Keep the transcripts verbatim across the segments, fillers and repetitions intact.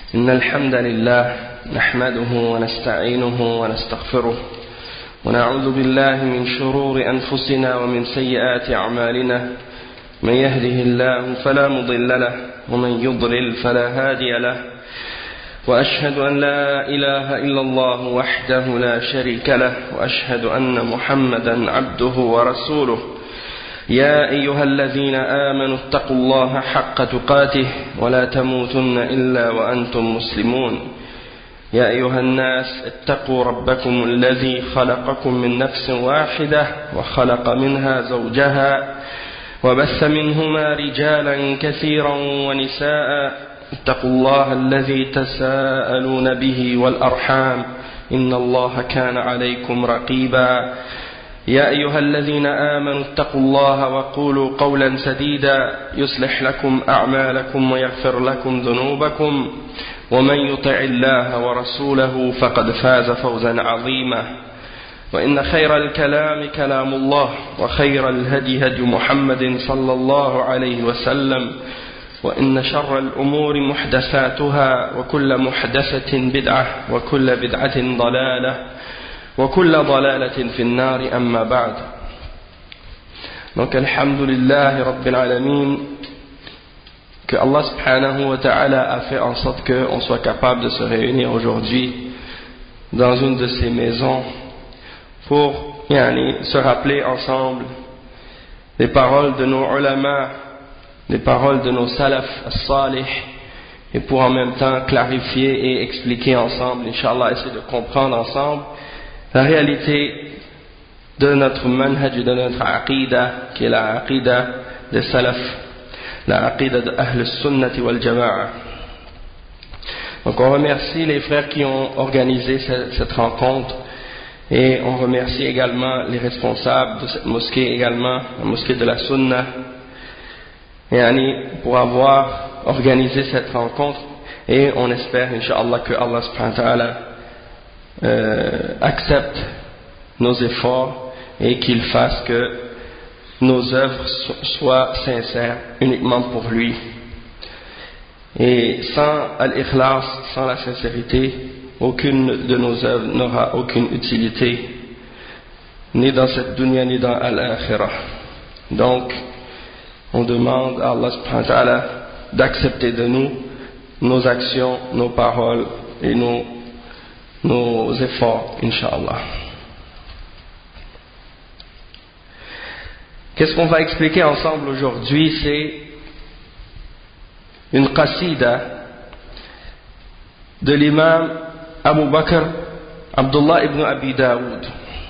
إن الحمد لله نحمده ونستعينه ونستغفره ونعوذ بالله من شرور أنفسنا ومن سيئات أعمالنا من يهده الله فلا مضل له ومن يضلل فلا هادي له وأشهد أن لا إله إلا الله وحده لا شريك له وأشهد أن محمدا عبده ورسوله يا أيها الذين آمنوا اتقوا الله حق تقاته ولا تموتن إلا وأنتم مسلمون يا أيها الناس اتقوا ربكم الذي خلقكم من نفس واحدة وخلق منها زوجها وبث منهما رجالا كثيرا ونساء اتقوا الله الذي تساءلون به والأرحام إن الله كان عليكم رقيبا يا أيها الذين آمنوا اتقوا الله وقولوا قولا سديدا يصلح لكم أعمالكم ويغفر لكم ذنوبكم ومن يطع الله ورسوله فقد فاز فوزا عظيما وإن خير الكلام كلام الله وخير الهدي هدي محمد صلى الله عليه وسلم وإن شر الأمور محدثاتها وكل محدثة بدعة وكل بدعة ضلالة وكل ضلالة في النار أما بعد. Donc alhamdulillah rabbil alamin, que Allah subhanahu wa ta'ala a fait en sorte qu'on soit capable de se réunir aujourd'hui dans une de ces maisons pour yani, se rappeler ensemble les paroles de nos ulama, les paroles de nos salaf as-salih, et pour en même temps clarifier et expliquer ensemble, Inch'Allah, essayer de comprendre ensemble la réalité de notre manhaj, de notre aqidah, qui est la aqidah des salaf, la aqidah de Ahl Sunnati wal Jama'a. Donc on remercie les frères qui ont organisé cette, cette rencontre, et on remercie également les responsables de cette mosquée également, la mosquée de la Sunna, et pour avoir organisé cette rencontre, et on espère Inch'Allah que Allah subhanahu wa ta'ala Euh, accepte nos efforts et qu'il fasse que nos œuvres soient sincères uniquement pour lui. Et sans al-ikhlas, sans la sincérité, aucune de nos œuvres n'aura aucune utilité, ni dans cette dunya ni dans al-akhirah. Donc on demande à Allah subhanahu wa ta'ala d'accepter de nous nos actions, nos paroles et nos nos efforts, Inch'Allah. Qu'est-ce qu'on va expliquer ensemble aujourd'hui? C'est une qasida de l'imam Abu Bakr Abdullah ibn Abi Daoud.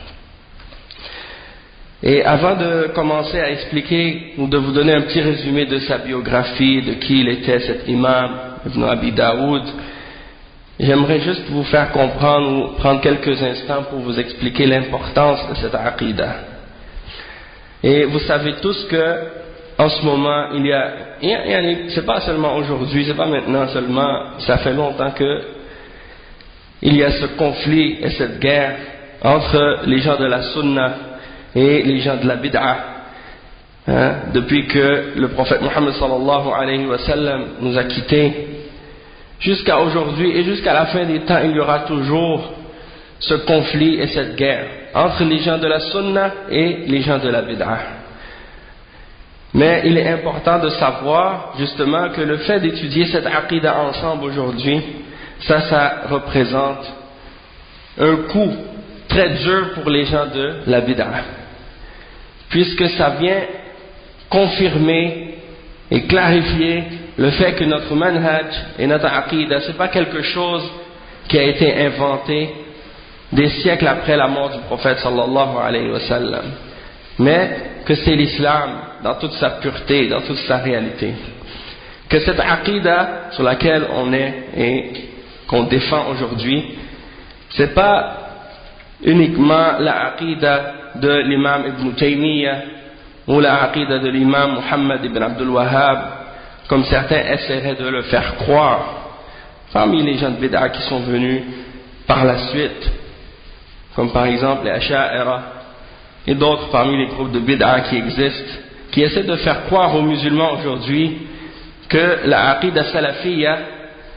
Et avant de commencer à expliquer ou de vous donner un petit résumé de sa biographie, de qui il était cet imam ibn Abi Daoud, j'aimerais juste vous faire comprendre ou prendre quelques instants pour vous expliquer l'importance de cette aqidah. Et vous savez tous que en ce moment il y a, c'est pas seulement aujourd'hui, c'est pas maintenant seulement, ça fait longtemps que il y a ce conflit et cette guerre entre les gens de la sunna et les gens de la bid'ah, hein, depuis que le prophète Muhammad sallallahu alayhi wa sallam nous a quittés. Jusqu'à aujourd'hui et jusqu'à la fin des temps, il y aura toujours ce conflit et cette guerre entre les gens de la sunna et les gens de la bid'ah. Mais il est important de savoir justement que le fait d'étudier cette aqidah ensemble aujourd'hui, ça, ça représente un coup très dur pour les gens de la bid'ah, puisque ça vient confirmer et clarifier le fait que notre manhaj et notre aqidah, ce n'est pas quelque chose qui a été inventé des siècles après la mort du prophète sallallahu alayhi wa sallam, mais que c'est l'islam dans toute sa pureté, dans toute sa réalité. Que cette aqidah sur laquelle on est et qu'on défend aujourd'hui, ce n'est pas uniquement la aqidah de l'imam Ibn Taymiyyah ou la aqidah de l'imam Muhammad ibn Abdul Wahhab, comme certains essaieraient de le faire croire parmi les gens de bid'ah qui sont venus par la suite, comme par exemple les Asha'ira et d'autres parmi les groupes de bid'ah qui existent, qui essaient de faire croire aux musulmans aujourd'hui que la aqidah salafiyya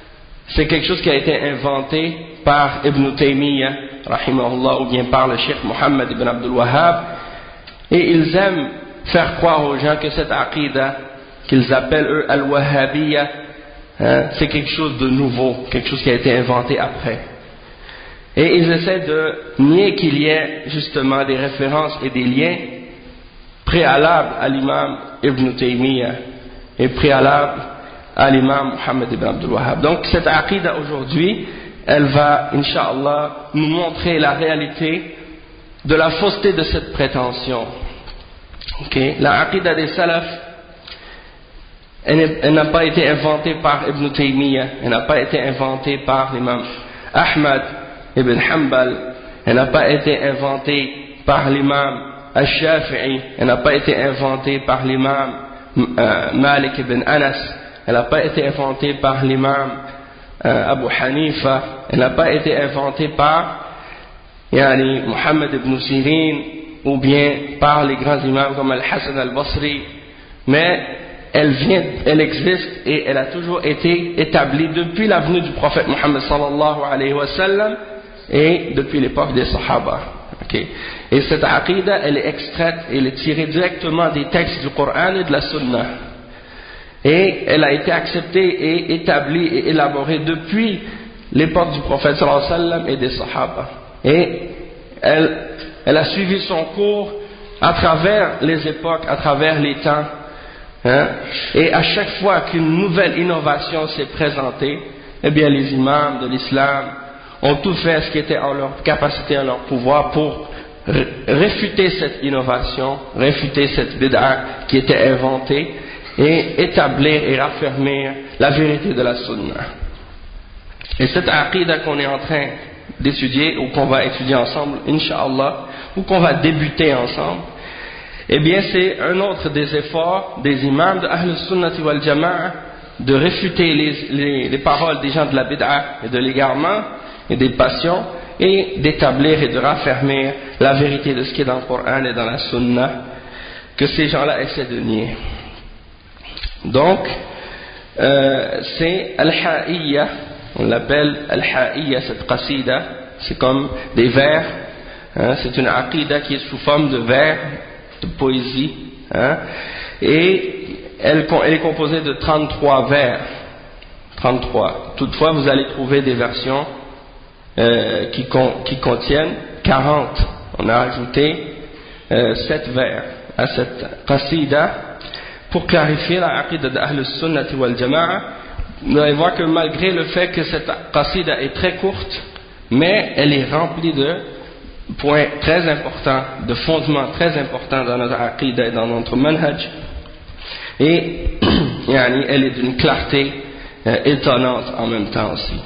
c'est quelque chose qui a été inventé par Ibn Taymiyyah, rahimahullah, ou bien par le Cheikh Mohammed ibn Abdul Wahhab, et ils aiment faire croire aux gens que cette aqidah, qu'ils appellent eux al-Wahhabiyya, hein, c'est quelque chose de nouveau, quelque chose qui a été inventé après. Et ils essaient de nier qu'il y ait justement des références et des liens préalables à l'imam Ibn Taymiyyah et préalables à l'imam Mohammed ibn Abdul Wahhab. Donc cette aqidah aujourd'hui, elle va, incha'Allah, nous montrer la réalité de la fausseté de cette prétention. Okay. La aqidah des salafs, elle n'a pas été inventée par Ibn Taymiyyah, elle n'a pas été inventée par l'imam Ahmad ibn Hanbal, elle n'a pas été inventée par l'imam Al-Shafi'i, elle n'a pas été inventée par l'imam euh, Malik ibn Anas, elle n'a pas été inventée par l'imam euh, Abu Hanifa, elle n'a pas été inventée par yani, Muhammad ibn Sirin ou bien par les grands imams comme Al-Hassan al-Basri, mais elle vient, elle existe et elle a toujours été établie depuis la venue du prophète Muhammad sallallahu alayhi wa sallam et depuis l'époque des Sahaba. Okay. Et cette aqidah, elle est extraite, elle est tirée directement des textes du Coran et de la Sunna. Et elle a été acceptée et établie et élaborée depuis l'époque du prophète sallallahu alayhi wa sallam et des Sahaba. Et elle, elle a suivi son cours à travers les époques, à travers les temps. Hein? Et à chaque fois qu'une nouvelle innovation s'est présentée, eh bien les imams de l'islam ont tout fait ce qui était en leur capacité, en leur pouvoir pour réfuter cette innovation, réfuter cette bid'a qui était inventée et établir et raffermir la vérité de la sunna. Et cette aqidah qu'on est en train d'étudier ou qu'on va étudier ensemble, incha'Allah, ou qu'on va débuter ensemble, eh bien c'est un autre des efforts des imams de Ahl Sunnati wal Jama'a de réfuter les, les, les paroles des gens de la bid'a et de l'égarement et des passions et d'établir et de raffermir la vérité de ce qui est dans le Coran et dans la Sunna que ces gens-là essaient de nier. Donc euh, c'est Al-Ha'iyya, on l'appelle Al-Ha'iyya, cette qasida, c'est comme des vers, hein, c'est une aqidah qui est sous forme de vers, de poésie, hein, et elle, elle est composée de trente-trois vers, trente-trois. Toutefois, vous allez trouver des versions euh, qui, con, qui contiennent quarante. On a ajouté euh, sept vers à cette qasida pour clarifier la aqidah d'Ahl Sunnati wal Jama'a. Vous allez voir que malgré le fait que cette qasida est très courte, mais elle est remplie de points très importants, de fondements très importants dans notre aqidah et dans notre manhaj, et yani, elle est d'une clarté euh, étonnante en même temps aussi.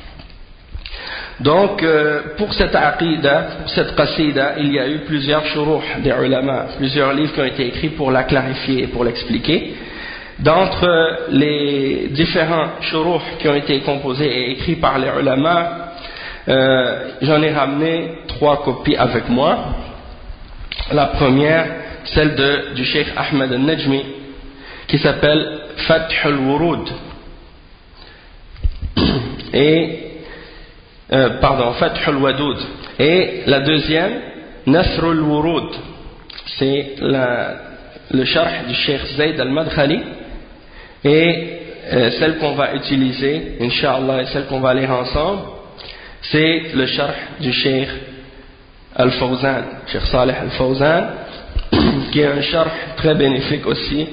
Donc euh, pour cette aqidah, pour cette qasida, il y a eu plusieurs shuruh des ulama, plusieurs livres qui ont été écrits pour la clarifier et pour l'expliquer. D'entre les différents shuruh qui ont été composés et écrits par les ulama, Euh, j'en ai ramené trois copies avec moi. La première, celle de, du Cheikh Ahmed al-Najmi, qui s'appelle Fath al-Wurud. Et, euh, pardon, Fath al-Wadoud. Et la deuxième, Nasr al-Wurud. C'est la, le sharh du Cheikh Zayd al-Madkhali. Et euh, celle qu'on va utiliser, Inch'Allah, et celle qu'on va lire ensemble, c'est le sharh du Cheikh Al-Fawzan, Cheikh Saleh Al-Fawzan, qui est un sharh très bénéfique aussi.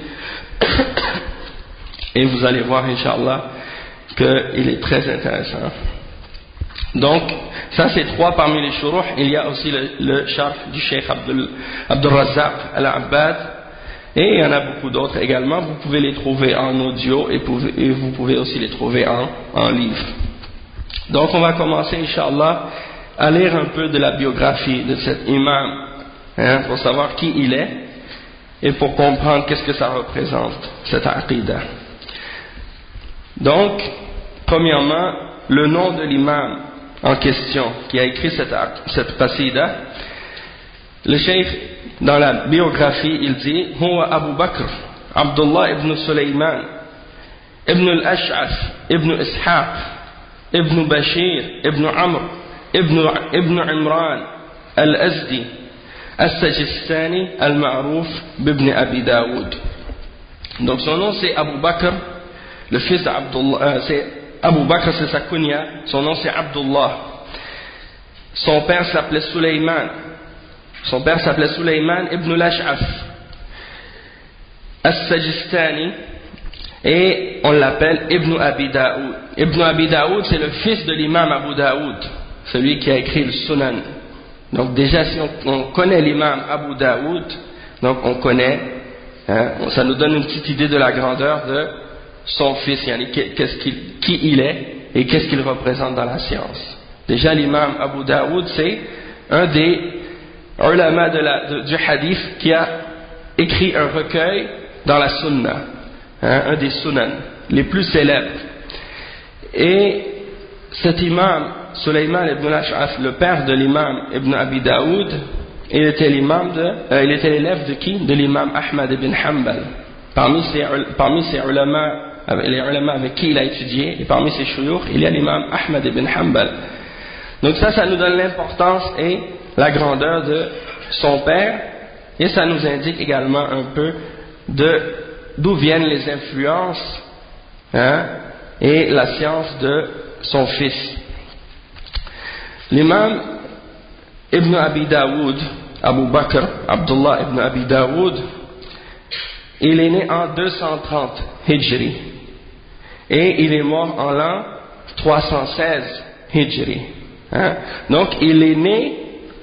Et vous allez voir, Inch'Allah, qu'il est très intéressant. Donc, ça c'est trois parmi les shuruh. Il y a aussi le, le sharh du Cheikh Abdul, Abdul Razzaq Al-Abbad. Et il y en a beaucoup d'autres également. Vous pouvez les trouver en audio et, pouvez, et vous pouvez aussi les trouver en, en livre. Donc on va commencer, Inch'Allah, à lire un peu de la biographie de cet imam, hein, pour savoir qui il est et pour comprendre qu'est-ce que ça représente, cette aqidah. Donc, premièrement, le nom de l'imam en question qui a écrit cette, cette qasida, le cheikh, dans la biographie, il dit « Huwa Abu Bakr, Abdullah ibn Sulayman, ibn al-Ash'af, ibn Ishaq, ibn Bashir, ibn Amr, ibn, ibn Imran, al-Azdi, al-Sajistani, al-Ma'rouf, ibn Abi Daoud. Donc son nom c'est Abu Bakr, le fils d'Abdullah, euh, c'est Abu Bakr, c'est sa kunya, son nom c'est Abdullah. Son père s'appelait Sulayman, son père s'appelait Sulayman ibn al-Ash'af, al-Sajistani, et on l'appelle Ibn Abi Daoud. Ibn Abi Daoud, c'est le fils de l'imam Abu Daoud, celui qui a écrit le Sunan. Donc déjà, si on, on connaît l'imam Abu Daoud, donc on connaît, hein, ça nous donne une petite idée de la grandeur de son fils, qu'est-ce qu'il, qui il est et qu'est-ce qu'il représente dans la science. Déjà, l'imam Abu Daoud, c'est un des ulama de la, de, du hadith qui a écrit un recueil dans la sunna. Hein, un des sunan les plus célèbres. Et cet imam, Sulayman ibn al-Ash'af, le père de l'imam Ibn Abi Daoud, il était l'imam de, euh, il était l'élève de qui? De l'imam Ahmad ibn Hanbal. Parmi ses, parmi ses ulama, les ulama avec qui il a étudié, et parmi ses shuyukh, il y a l'imam Ahmad ibn Hanbal. Donc ça, ça nous donne l'importance et la grandeur de son père, et ça nous indique également un peu de d'où viennent les influences, hein, et la science de son fils. L'imam Ibn Abi Daoud, Abu Bakr, Abdullah Ibn Abi Daoud, il est né en deux cent trente Hijri et il est mort en l'an trois cent seize Hijri. Hein. Donc il est né,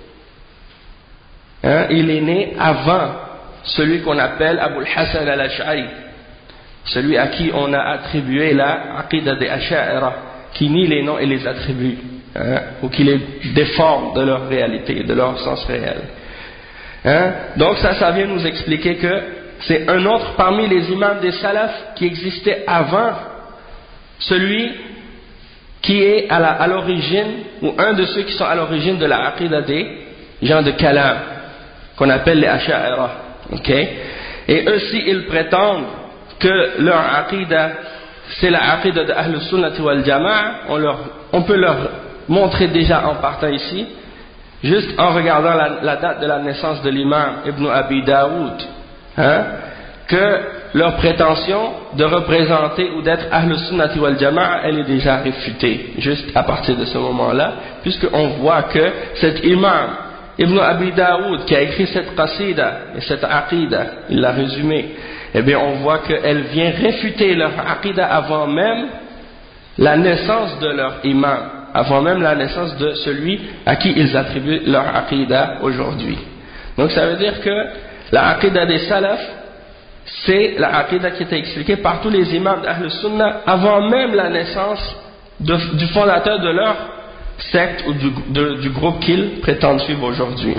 hein, il est né avant celui qu'on appelle Abu al-Hasan al-Ash'ari, celui à qui on a attribué la Aqidah des Asha'ira, qui nie les noms et les attributs, hein, ou qui les déforme de leur réalité, de leur sens réel. Hein? Donc ça, ça vient nous expliquer que c'est un autre parmi les imams des salafs qui existait avant celui qui est à, la, à l'origine, ou un de ceux qui sont à l'origine de la Aqidah des gens de Kalam, qu'on appelle les Asha'ira. Okay. Et eux, si ils prétendent que leur aqidah c'est la aqidah de Ahl Sunnati wal Jama'a, on, leur, on peut leur montrer déjà en partant ici, juste en regardant la, la date de la naissance de l'imam Ibn Abi Daoud, hein, que leur prétention de représenter ou d'être Ahl Sunnati wal Jama'a, elle est déjà réfutée, juste à partir de ce moment-là, puisqu'on voit que cet imam Ibn Abi Daoud qui a écrit cette qasida et cette aqida, il l'a résumé, eh bien on voit qu'elle vient réfuter leur aqida avant même la naissance de leur imam, avant même la naissance de celui à qui ils attribuent leur aqida aujourd'hui. Donc ça veut dire que la aqida des salafs, c'est la aqida qui était expliquée par tous les imams d'Ahl Sunnah avant même la naissance de, du fondateur de leur secte ou du, de, du groupe qu'ils prétendent suivre aujourd'hui.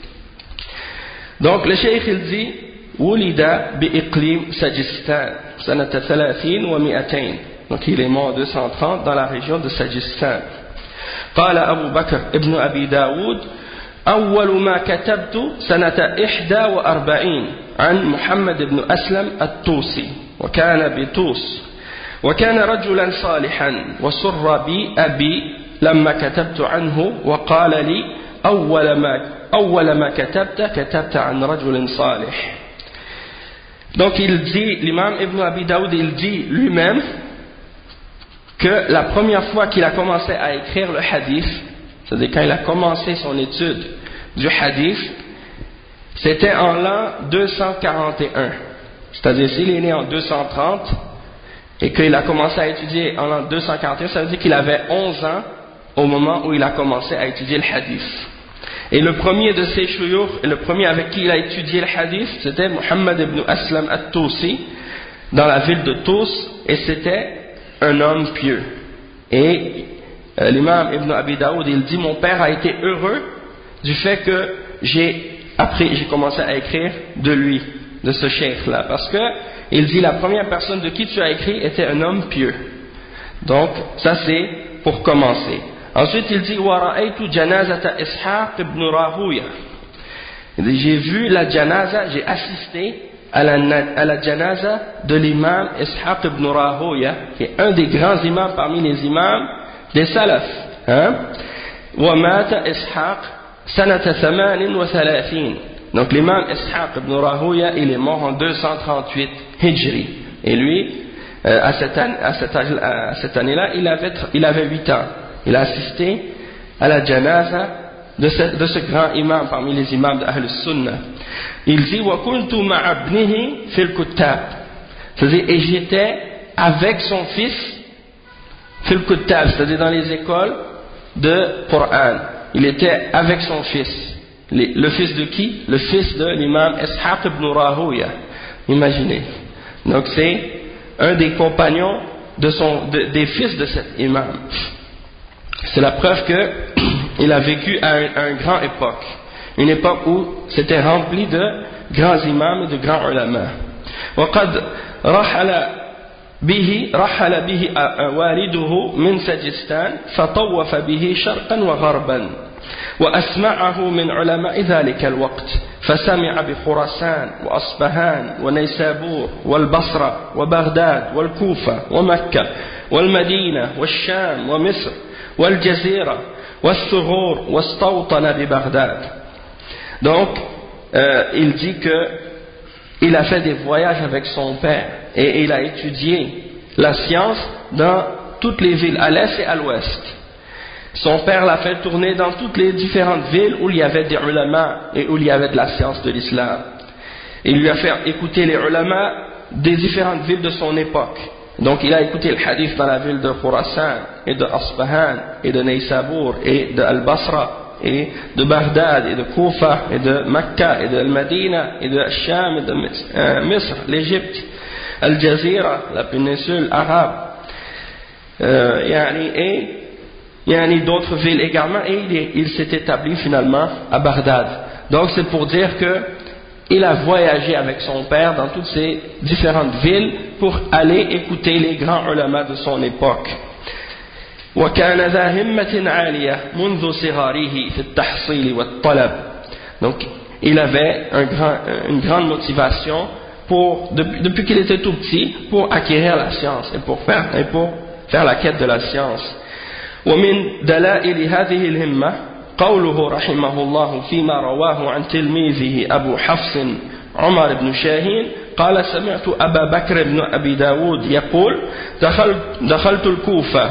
Donc le cheikh il dit Wulida bi iqlim Sajistan sanata thalathin wa mi'atayn. Donc il est mort en deux cent trente dans la région de Sajistan. قال أبو بكر ابن أبي داود أول ما كتبت سنة إحدى وأربعين عن محمد بن أسلم الطوسي وكان بطوس وكان رجلا صالحا وسر بي أبي لما كتبت عنه وقال لي أول ما أول ما كتبت كتبت عن رجل صالح. Donc il dit, l'imam Ibn Abi Daoud, il dit lui-même que la première fois qu'il a commencé à écrire le hadith, c'est-à-dire quand il a commencé son étude du hadith, c'était en l'an deux cent quarante et un. C'est-à-dire s'il est né en deux cent trente et qu'il a commencé à étudier en l'an deux cent quarante et un, ça veut dire qu'il avait onze ans au moment où il a commencé à étudier le hadith. Et le premier de ses shuyukh, et le premier avec qui il a étudié le hadith, c'était Muhammad ibn Aslam at-Tusi, dans la ville de Tous, et c'était un homme pieux. Et euh, l'imam Ibn Abi Daoud, il dit, mon père a été heureux du fait que j'ai après j'ai commencé à écrire de lui, de ce cheikh-là, parce que il dit, la première personne de qui tu as écrit était un homme pieux. Donc, ça c'est pour commencer. Ensuite, il dit وَرَأَيْتُ جَنَازَةَ إِسْحَاقِ بْنُ رَاهُويَةَ. J'ai vu la janaza, j'ai assisté à la, à la janaza de l'imam Ishaq ibn Rahoya, qui est un des grands imams parmi les imams des salaf. Hein? ومات إسحاق سنة ثمان وثلاثين. Donc l'imam Ishaq ibn Rahuya, il est mort en deux cent trente-huit Hijri. Et lui, euh, à cette année, à cette, à cette année-là, il avait, il avait huit ans. Il a assisté à la janaza de ce, de ce grand imam parmi les imams d'Ahl Sunnah. Il dit وَكُنْتُ مَعَ ابْنِهِ فِي الْكُتَّابِ. C'est-à-dire, et j'étais avec son fils fil kutab, c'est-à-dire dans les écoles de Coran. Il était avec son fils. Le fils de qui? Le fils de l'imam Ishaq ibn Rahuya. Imaginez. Donc c'est un des compagnons de son, de, des fils de cet imam. C'est la preuve qu'il a vécu à une un grande époque. Une époque où c'était rempli de grands imams et de grands ulama. وقد رحل به رحل به والده من سجستان فطوف به شرقا وغربا وأسمعه من علماء ذلك الوقت فسمع بخراسان وأصبهان ونيسابور والبصرة وبغداد والكوفة ومكة والمدينة والشام ومصر والجزيرة والثغور واستوطن ببغداد. Donc euh, il dit que il a fait des voyages avec son père et il a étudié la science dans toutes les villes, à l'est et à l'ouest. Son père l'a fait tourner dans toutes les différentes villes où il y avait des ulama et où il y avait de la science de l'islam. Il lui a fait écouter les ulama des différentes villes de son époque. Donc il a écouté le hadith dans la ville de Khurasan et de Asbahan et de Neysabur et de Al-Basra et de Bagdad et de Koufa et de Mecca et de Al-Madina et de Sham et de euh, Misr, l'Égypte, Al-Jazira, la péninsule arabe, euh, yani, et yani, d'autres villes également, et il, il s'est établi finalement à Bagdad. Donc c'est pour dire que il a voyagé avec son père dans toutes ces différentes villes pour aller écouter les grands ulama de son époque. وكان ذا همة عالية منذ صغاره في التحصيل والطلب. Donc il avait un grand, une grande motivation pour, depuis, depuis qu'il était tout petit, pour acquérir la science et pour faire, et pour faire la quête de la science. ومن دلائل هذه الهمة قوله رحمه الله فيما رواه عن تلميذه أبو حفص عمر بن شاهين قال سمعت أبا بكر بن أبي داود يقول دخلت, دخلت الكوفة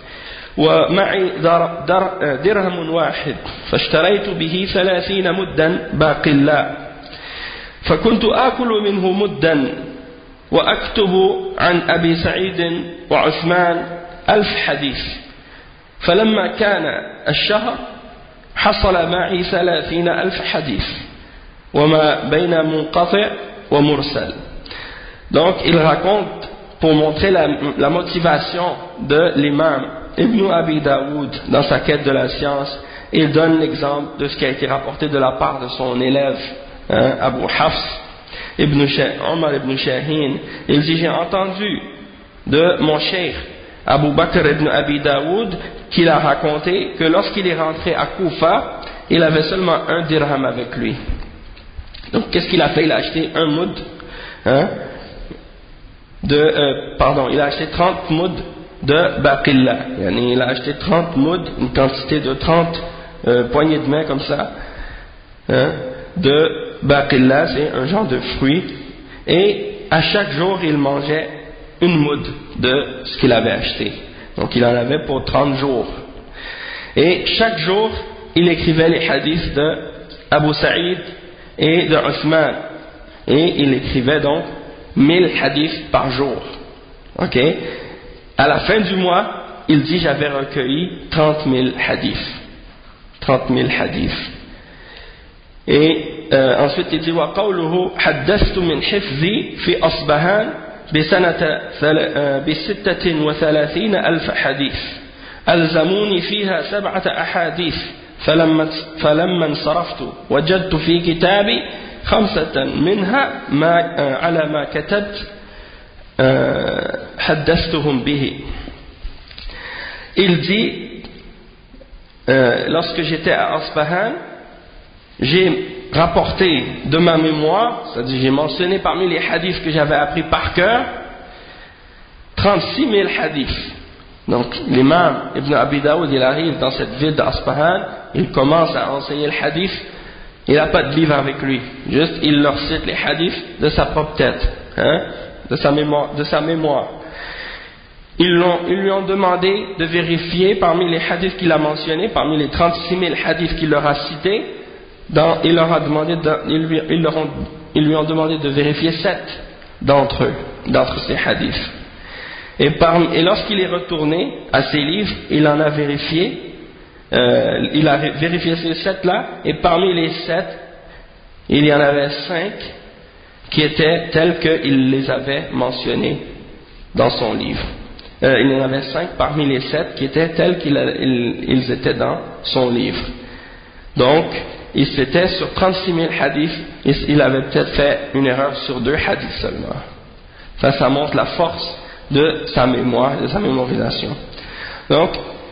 ومعي در در درهم واحد فاشتريت به ثلاثين مدا باقلا فكنت آكل منه مدا وأكتب عن أبي سعيد وعثمان ألف حديث فلما كان الشهر حصل معي ثلاثين ألف حديث وما بين منقطع ومرسل. Donc il raconte pour montrer la, la motivation de l'imam Ibn Abi Daoud dans sa quête de la science. Il donne l'exemple de ce qui a été rapporté de la part de son élève hein, Abu Hafs ibn Omar ibn Shahin. Il dit j'ai entendu de mon cheikh Abu Bakr ibn Abi Daoud qu'il a raconté que lorsqu'il est rentré à Koufa il avait seulement un dirham avec lui. Donc qu'est-ce qu'il a fait? Il a acheté un moud hein, de euh, pardon il a acheté trente mouds de baqilla, yani il a acheté trente mouds, une quantité de trente euh, poignées de main comme ça hein, de baqilla, c'est un genre de fruit, et à chaque jour il mangeait une moud de ce qu'il avait acheté. Donc il en avait pour trente jours, et chaque jour il écrivait les hadiths de Abu Saïd et de Uthman, et il écrivait donc mille hadiths par jour. Ok. À la fin du mois, il dit j'avais recueilli trente mille hadiths. trente mille hadiths. Et euh, ensuite il dit وقوله حدثت من حفظي في أصبهان بسنة بستة وثلاثين ألف حديث ألزموني فيها سبعة أحاديث فلما فلما انصرفت وجدت في كتابي خمسة منها ما على ما كتبت حدثتهم به. Il dit euh, lorsque j'étais à Asbahan, j'ai rapporté de ma mémoire, c'est-à-dire j'ai mentionné parmi les hadiths que j'avais appris par cœur trente-six mille hadiths, Donc l'imam Ibn Abi Daoud, il arrive dans cette ville d'Aspahan, il commence à enseigner le hadith, il n'a pas de livre avec lui, juste il leur cite les hadiths de sa propre tête, hein, de sa mémoire, de sa mémoire. Ils, l'ont, ils lui ont demandé de vérifier parmi les hadiths qu'il a mentionnés, parmi les trente-six mille hadiths qu'il leur a cités, dans, il, leur a demandé de, ils, lui, ils, leur ont, ils lui ont demandé de vérifier sept d'entre eux, d'entre ces hadiths. Et, parmi, et lorsqu'il est retourné à ses livres, il en a vérifié, euh, il a vérifié ces sept-là, et parmi les sept, il y en avait cinq qui étaient tels qu'il les avait mentionnés dans son livre. Euh, il y en avait cinq parmi les sept qui étaient tels qu'ils ils étaient dans son livre. Donc, il s'était sur trente-six mille hadiths, il avait peut-être fait une erreur sur deux hadiths seulement. Ça, ça montre la force de sa mémoire, de sa mémorisation. Donc,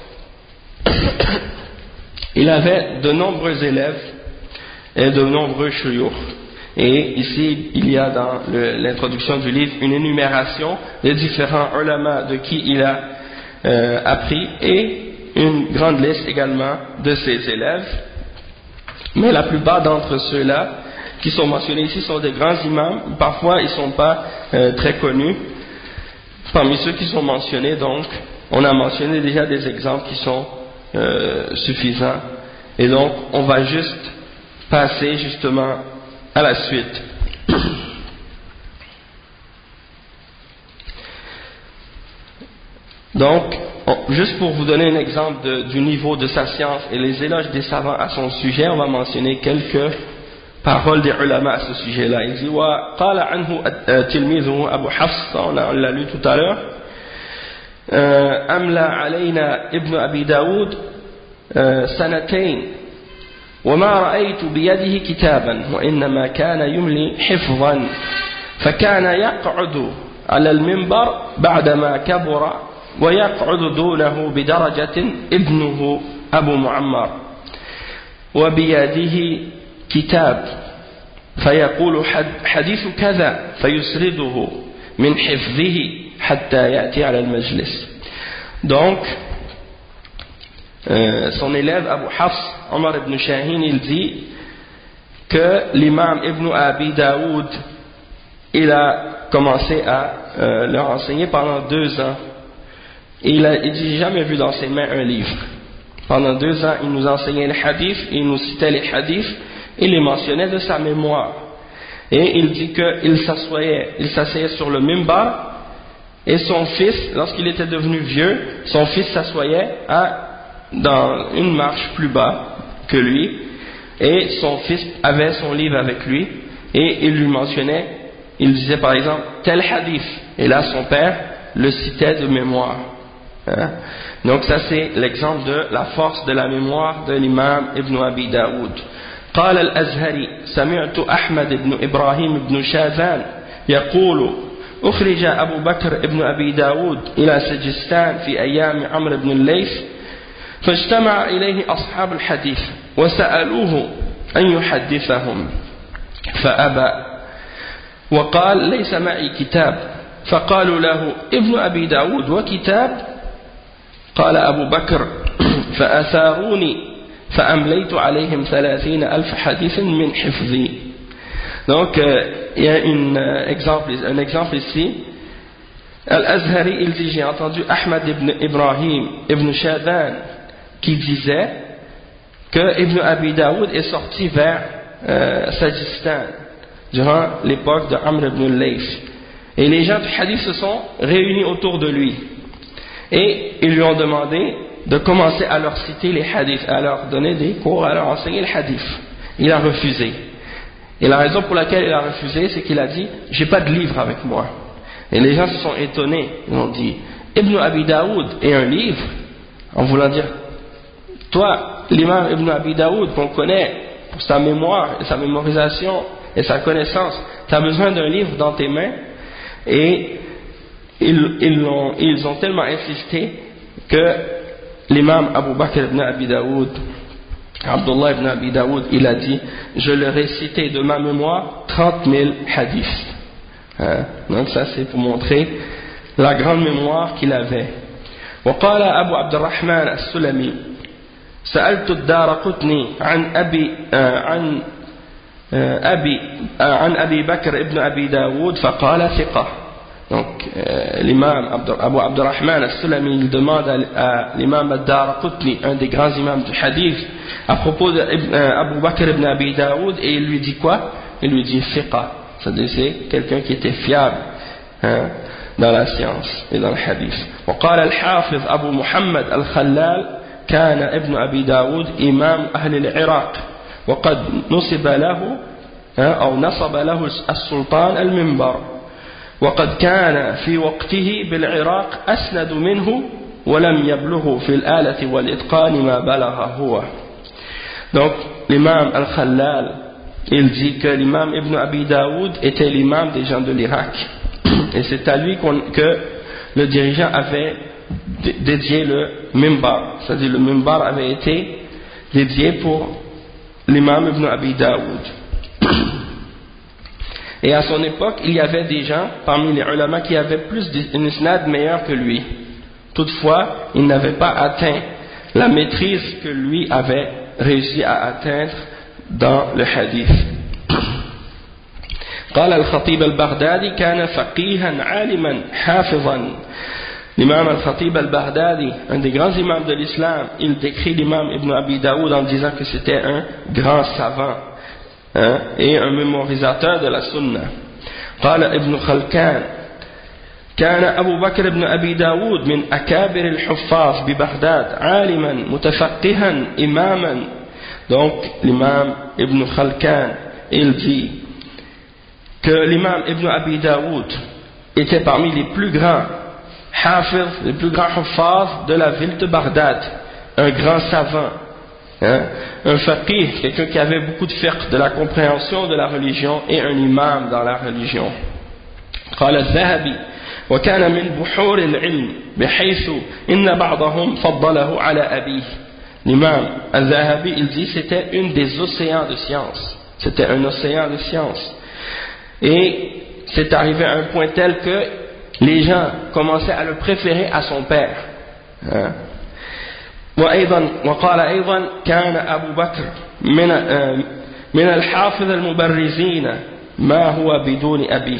il avait de nombreux élèves et de nombreux shuyukh. Et ici, il y a dans le, l'introduction du livre une énumération des différents ulama de qui il a euh, appris et une grande liste également de ses élèves. Mais la plupart d'entre ceux-là qui sont mentionnés ici sont des grands imams. Parfois, ils ne sont pas euh, très connus. Parmi ceux qui sont mentionnés, donc, on a mentionné déjà des exemples qui sont euh, suffisants. Et donc, on va juste passer justement à la suite. Donc, on, juste pour vous donner un exemple de, du niveau de sa science et les éloges des savants à son sujet, on va mentionner quelques paroles des ulama à ce sujet-là. Il dit wa qala anhu tilmidhu Abu Hafs, on l'a lu tout à l'heure. Amla alayna ibn Abi Daoud sanatayn وما رأيت بيده كتابا وإنما كان يملي حفظا فكان يقعد على المنبر بعدما كبر ويقعد دونه بدرجة ابنه أبو معمر وبيده كتاب فيقول حديث كذا فيسرده من حفظه حتى يأتي على المجلس. Donc Euh, son élève Abu Hafs, Omar ibn Shahin, il dit que l'imam Ibn Abi Daoud, il a commencé à euh, leur enseigner pendant deux ans. Et il a, il dit, j'ai jamais vu dans ses mains un livre. Pendant deux ans, il nous enseignait les hadiths, il nous citait les hadiths, il les mentionnait de sa mémoire. Et il dit qu'il s'assoyait, il s'asseyait sur le mimbar, et son fils, lorsqu'il était devenu vieux, son fils s'assoyait à dans une marche plus bas que lui, et son fils avait son livre avec lui, et il lui mentionnait, il disait par exemple tel hadith, et là son père le citait de mémoire. Hein? Donc ça c'est l'exemple de la force de la mémoire de l'imam Ibn Abi Daoud. قال الأزهري سمعت أحمد بن إبراهيم بن شاذان يقول أخرج أبو بكر ابن أبي داود إلى سجستان في أيام عمرو بن الليث فاجتمع إليه أصحاب الحديث وسألوه أن يحدثهم فأبى وقال ليس معي كتاب فقالوا له ابن أبي داود وكتاب قال أبو بكر فأثاروني فأمليت عليهم ثلاثين ألف حديث من حفظي. Donc euh, il y a une, euh, exemple, un exemple ici. Al-Azhari il dit j'ai entendu Ahmad ibn Ibrahim ibn Shadan qui disait que Ibn Abi Daoud est sorti vers euh, Sajistan durant l'époque de Amr ibn al-Layth, et les gens du hadith se sont réunis autour de lui et ils lui ont demandé de commencer à leur citer les hadiths, à leur donner des cours, à leur enseigner les hadiths. Il a refusé, et la raison pour laquelle il a refusé, c'est qu'il a dit j'ai pas de livre avec moi. Et les gens se sont étonnés, ils ont dit Ibn Abi Daoud est un livre, en voulant dire toi, l'imam Ibn Abi Daoud qu'on connaît pour sa mémoire, et sa mémorisation et sa connaissance, tu as besoin d'un livre dans tes mains. Et ils, ils, ont, ils ont tellement insisté que l'imam Abu Bakr ibn Abi Daoud, Abdullah ibn Abi Daoud, il a dit je leur ai cité de ma mémoire trente mille hadiths. Hein? Donc ça c'est pour montrer la grande mémoire qu'il avait. وقال أبو عبد الرحمن السلمي سألت الدارقطني عن أبي عن أبي عن أبي بكر ابن أبي داود فقال ثقة. Donc euh, l'imam Abu Abdurrahman al-Sulami il demande à, à l'imam al-Daraqutni, un des grands imams du hadith, à propos d'Abu Bakr ibn Abi Daoud, et il lui dit quoi? Il lui dit thiqa, c'est-à-dire c'est quelqu'un qui était fiable, hein, dans la science et dans le hadith. وقال الحافظ أبو محمد الخلال كان ابن أبي داود إمام أهل العراق وقد نصب له أو نصب له السلطان المنبر وقد كان في وقته بالعراق أسند منه ولم يبلغ في الآلة والإتقان ما بلغ هو. Donc l'imam al-Khallal il dit que l'imam Ibn Abi Daoud était l'imam des gens de l'Irak et c'est à lui qu'on, que le dirigeant avait dédié le mimbar, c'est-à-dire le mimbar avait été dédié pour l'imam Ibn Abi Daoud. Et à son époque, il y avait des gens parmi les ulama qui avaient plus d'une isnad meilleure que lui. Toutefois, il n'avait pas atteint la maîtrise que lui avait réussi à atteindre dans le hadith. قال الخطيب البغدادي كان فقيها عالما حافظا. L'imam al-Khatib al-Baghdadi, un des grands imams de l'islam, il décrit l'imam Ibn Abi Daoud en disant que c'était un grand savant, hein, et un mémorisateur de la sunna. قال ابن خلكان كان أبو بكر بن أبي داود من أكابر الحفاظ ببغداد عالما متفقها إماما. Donc l'imam Ibn Khalkan il dit que l'imam Ibn Abi Daoud était parmi les plus grands hafiz, les plus grands huffaz de la ville de Bagdad, un grand savant, hein, un faqih, quelqu'un qui avait beaucoup de fiqh, de la compréhension de la religion, et un imam dans la religion. قال الذهبي وكان من بحور العلم بحيث إن بعضهم فضله على أبيه. L'imam al-Zahabi il dit c'était une des océans de science, c'était un océan de science, et c'est arrivé à un point tel que les gens commençaient à le préférer à son père. وأيضا وقال أيضا كان أبو بكر من من الحافظ المبرزين ما هو بدون أبيه.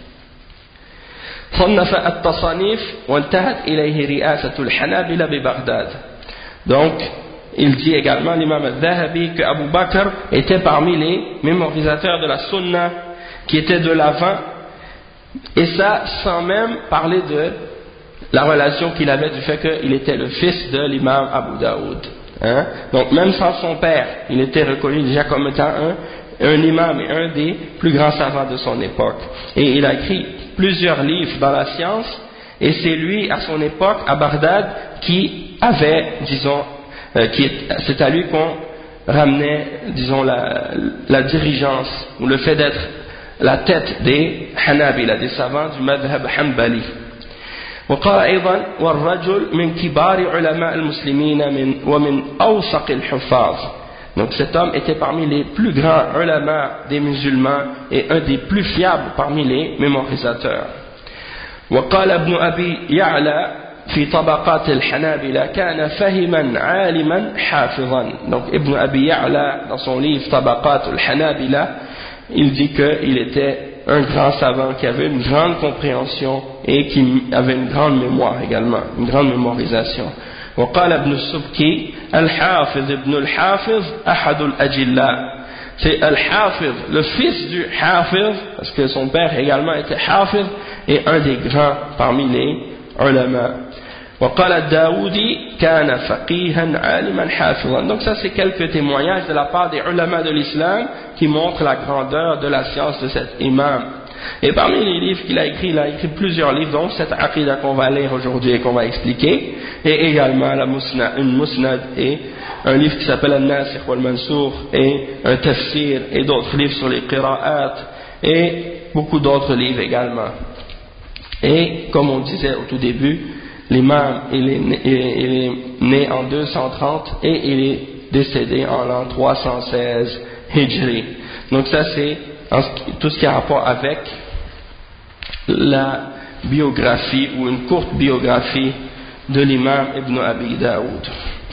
صنف التصانيف وانتهت إليه رئاسة الحنابلة ببغداد. Donc il dit également l'imam al-Zahabi que Abu Bakr était parmi les mémorisateurs de la sunna qui étaient de l'avant, et ça sans même parler de la relation qu'il avait du fait qu'il était le fils de l'imam Abu Daoud, hein? Donc même sans son père, il était reconnu déjà comme étant un, un imam et un des plus grands savants de son époque, et il a écrit plusieurs livres dans la science, et c'est lui à son époque à Bagdad qui avait, disons, euh, qui, c'est à lui qu'on ramenait, disons, la, la dirigeance ou le fait d'être la tête des Hanabila, des savants du madhab Hanbali. وقال أيضا والرجل من كبار علماء المسلمين من ومن أوثق الحفاظ. Donc cet homme était parmi les plus grands ulama des musulmans et un des plus fiables parmi les mémorisateurs. وقال ابن أبي يعلى في طبقات الحنابلة كان فهما عالما حافظا. Donc Ibn Abi Ya'la dans son livre طبقات الحنابلة il dit qu'il était un grand savant qui avait une grande compréhension et qui avait une grande mémoire également, une grande mémorisation. وقال ابن السبكي الحافظ ابن الحافظ أحد الأجلاء. C'est Al-Hafiz, le fils du Hafiz, parce que son père également était Hafiz, et un des grands parmi les ulama. وقال الداودي كان فقيها عالما حافظا. Donc ça c'est quelques témoignages de la part des ulama de l'islam qui montrent la grandeur de la science de cet imam. Et parmi les livres qu'il a écrits, il a écrit plusieurs livres, dont cette aqidah qu'on va lire aujourd'hui et qu'on va expliquer, et également la musnad, une musnad et un livre qui s'appelle Al-Nasikh wal-Mansoukh, et un tafsir, et d'autres livres sur les qira'at, et beaucoup d'autres livres également. Et comme on disait au tout début, l'imam il est, né, il est né en deux cent trente et il est décédé en l'an trois cent seize Hijri. Donc ça c'est tout ce qui a rapport avec la biographie ou une courte biographie de l'imam Ibn Abi Daoud.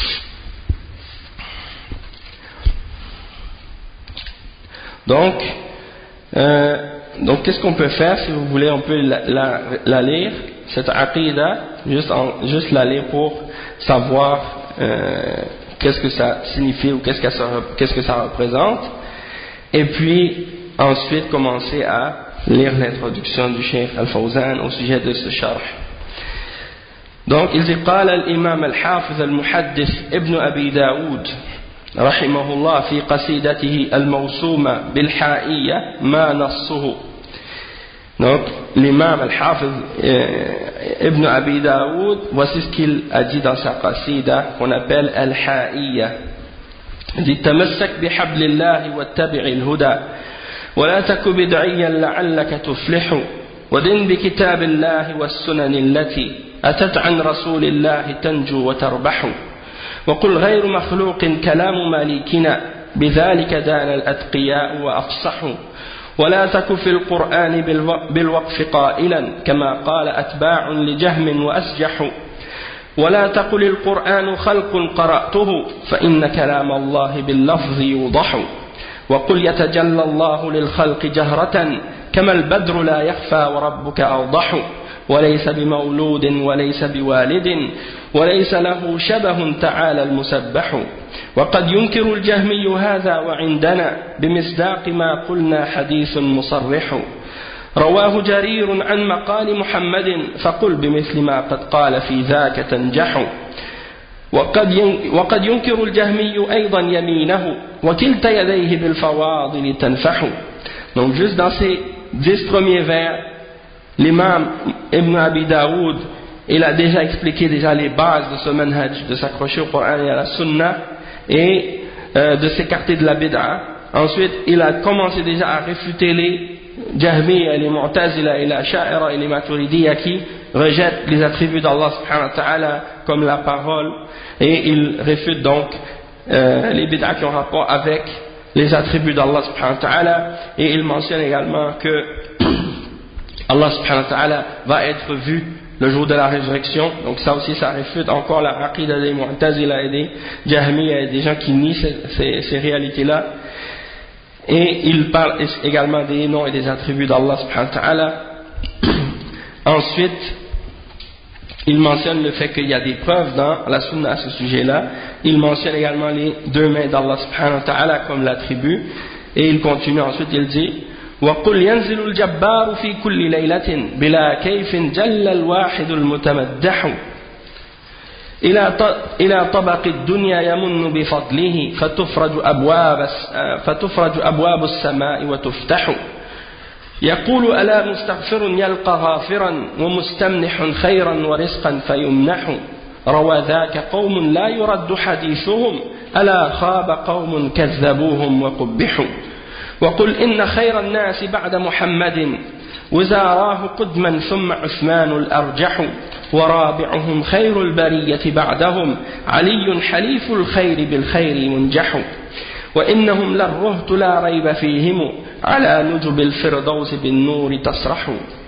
Donc, euh, donc qu'est-ce qu'on peut faire? Si vous voulez, on peut la, la, la lire, cette aqidah, juste, en, juste la lire pour savoir euh, qu'est-ce que ça signifie ou qu'est-ce que ça, qu'est-ce que ça représente, et puis ensuite commencer à lire l'introduction du Cheikh Al-Fawzan au sujet de ce sharh. Donc il dit قال الإمام الحافظ المحدث ابن أبي داود رحمه الله في قصيدته الموسومة بالحائية ما نصه. Donc l'imam al-Hafiz euh, Ibn Abi Daoud, voici ce qu'il a dit dans sa qasida qu'on appelle al-Ha'iyya. Il dit تمسك بحبل الله واتبع الهدى ولا تك بدعيا لعلك تفلح ودن بكتاب الله والسنن التي أتت عن رسول الله تنجو وتربح وقل غير مخلوق كلام مالكنا بذلك دان الأتقياء وأفصحوا ولا تك في القرآن بالوقف قائلا كما قال أتباع لجهم وأسجح ولا تقل القرآن خلق قرأته فإن كلام الله باللفظ يوضح وقل يتجلى الله للخلق جهرة كما البدر لا يخفى وربك أوضح وليس بمولود وليس بوالد وليس له شبه تعالى المسبح وقد ينكر الجهمي هذا وعندنا بمصداق ما قلنا حديث مصرح رواه جرير عن مقال محمد فقل بمثل ما قد قال في ذاك تنجح وقد وقد ينكر الجهمي أيضا يمينه وكلتا يديه بالفواضل تنفح. Donc juste dans ces dix premiers vers, l'imam Ibn Abi Daoud, il a déjà expliqué déjà les bases de ce manhaj, de s'accrocher au Coran et à la Sunna, et euh, de s'écarter de la bid'a. Ensuite, il a commencé déjà à réfuter les Jahmiya, les Mu'tazila, et les Asha'ira et les Maturidiyya qui rejettent les attributs d'Allah subhanahu wa ta'ala comme la parole, et il réfute donc euh, les bid'a qui ont rapport avec les attributs d'Allah subhanahu wa ta'ala, et il mentionne également que Allah subhanahu wa ta'ala va être vu le jour de la résurrection. Donc ça aussi, ça réfute encore la aqidah des Mu'tazila et des Jahmiya et des gens qui nient ces, ces, ces réalités-là. Et il parle également des noms et des attributs d'Allah subhanahu wa ta'ala. Ensuite, il mentionne le fait qu'il y a des preuves dans la sunna à ce sujet-là. Il mentionne également les deux mains d'Allah subhanahu wa ta'ala comme l'attribut. Et il continue ensuite, il dit وقل ينزل الجبار في كل ليلة بلا كيف جل الواحد المتمدح إلى طبق الدنيا يمن بفضله فتفرج أبواب فتفرج أبواب السماء وتفتح يقول ألا مستغفر يلقى غافرا ومستمنح خيرا ورزقا فيمنح روى ذاك قوم لا يرد حديثهم ألا خاب قوم كذبوهم وقبحوا وقل إن خير الناس بعد محمد وزاراه قدما ثم عثمان الأرجح ورابعهم خير البرية بعدهم علي حليف الخير بالخير منجح وإنهم للرهط لا ريب فيهم على نجب الفردوس بالنور تسرح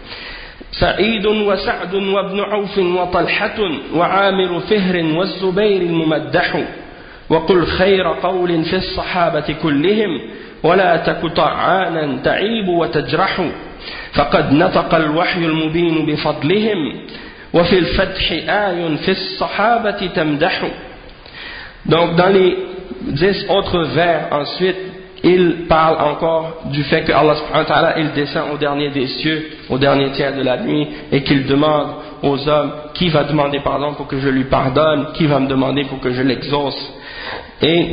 سعيد وسعد وابن عوف وطلحة وعامر فهر والزبير الممدح وقل خير قول في الصحابة كلهم ولا تك طعانا تعيب وتجرح فقد نطق الوحي المبين بفضلهم وفي الفتح آي في الصحابة تمدح. Donc dans les dix autres vers ensuite, il parle encore du fait que Allah subhanahu wa ta'ala il descend au dernier des cieux, au dernier tiers de la nuit, et qu'il demande aux hommes qui va demander pardon pour que je lui pardonne, qui va me demander pour que je l'exauce. Et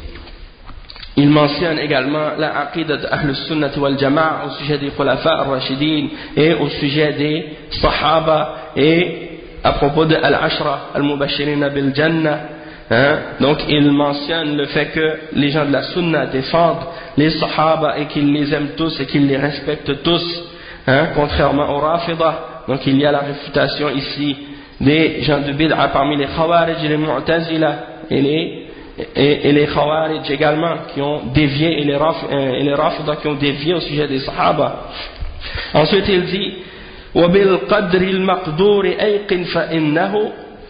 il mentionne également la aqidah de Ahl al-Sunnah wal Jama'a au sujet des Khulafa al-Rashidin et au sujet des Sahaba et à propos de Al-Ashra al-Mubashirina bil-Jannah. Hein? Donc il mentionne le fait que les gens de la Sunna défendent les Sahaba et qu'ils les aiment tous et qu'ils les respectent tous, hein? Contrairement aux Rafidah. Donc il y a la réfutation ici des gens de Bid'a parmi les Khawarij et les Mu'tazila et les Et, et les Khawarij également qui ont dévié et les, Raf, et les Rafidah qui ont dévié au sujet des Sahaba. Ensuite il dit وَبِالْقَدْرِ الْمَقْدُورِ أَيْقٍ فَإِنَّهُ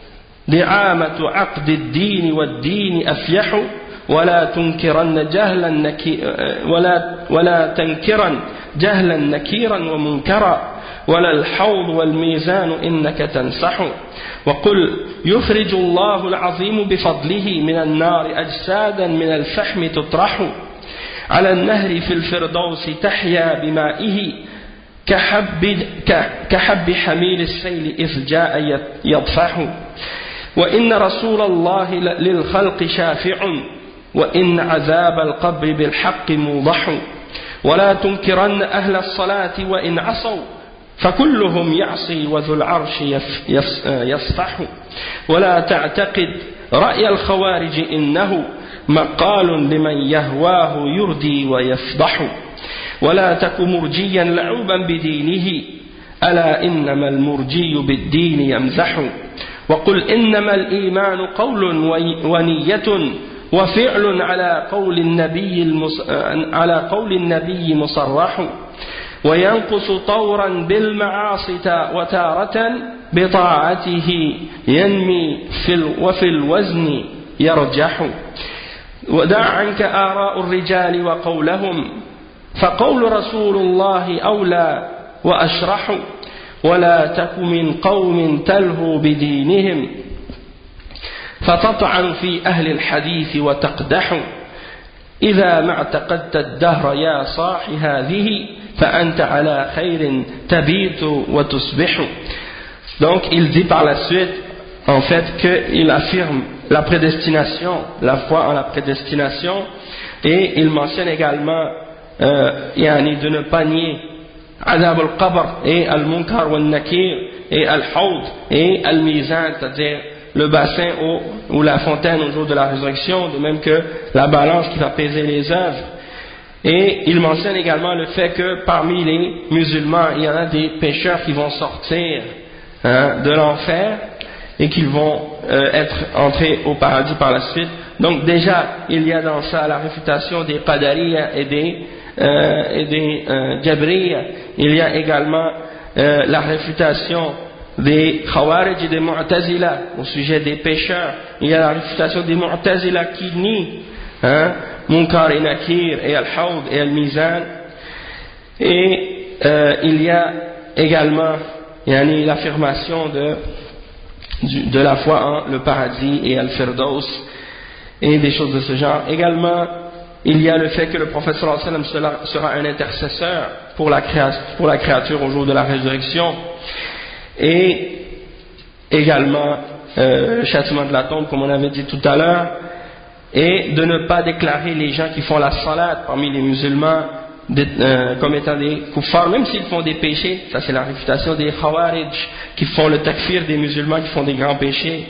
دعامة عقد الدين والدين أفيح ولا تنكرن جهلا نكي ولا ولا تنكرن جهلا نكيرا ومنكرا ولا الحوض والميزان إنك تنصح وقل يخرج الله العظيم بفضله من النار أجسادا من الفحم تطرح على النهر في الفردوس تحيا بمائه كحب, كحب حميل السيل إذ جاء يطفح وإن رسول الله للخلق شافع وإن عذاب القبر بالحق موضح ولا تنكرن أهل الصلاة وإن عصوا فكلهم يعصي وذو العرش يصفح ولا تعتقد رأي الخوارج إنه مقال لمن يهواه يردي ويفضح ولا تك مرجيا لعوبا بدينه ألا إنما المرجي بالدين يمزح وقل إنما الإيمان قول ونية وفعل على قول النبي المص... على قول النبي مصرح وينقص طورا بالمعاصي وتارة بطاعته ينمي في ال... وفي الوزن يرجح ودع عنك آراء الرجال وقولهم فقول رسول الله أولى وأشرح ولا تك من قوم تلهو بدينهم فتطعن في أهل الحديث وتقدح إذا ما اعتقدت الدهر يا صاح هذه فأنت على خير تبيت وتصبح. Donc il dit par la suite en fait qu'il affirme la prédestination, la foi en la prédestination, et il mentionne également euh, yani de ne pas nier Adab al-Qabr et al-Munkar wal-Nakir et al-Hawd et al-Mizan, c'est-à-dire le bassin au, ou la fontaine au jour de la résurrection, de même que la balance qui va peser les œuvres. Et il mentionne également le fait que parmi les musulmans, il y en a des pécheurs qui vont sortir hein, de l'enfer et qui vont euh, être entrés au paradis par la suite. Donc déjà, il y a dans ça la réfutation des Qadariya et des, euh, et des euh, Jabriya. Il y a également euh, la réfutation des Khawarij et des Mu'tazila au sujet des pécheurs. Il y a la réfutation des Mu'tazila qui nient hein, Munkar et Nakir et Al-Hawd et Al-Mizan. Et euh, il y a également yani, l'affirmation de, de la foi en le paradis et Al-Firdaus et des choses de ce genre. Également, il y a le fait que le prophète sallallahu alayhi wa sallam sera un intercesseur pour la, créa- pour la créature au jour de la résurrection. Et également euh, le châtiment de la tombe, comme on avait dit tout à l'heure, et de ne pas déclarer les gens qui font la salat parmi les musulmans de, euh, comme étant des kuffars, même s'ils font des péchés. Ça c'est la réfutation des Khawarij qui font le takfir des musulmans qui font des grands péchés.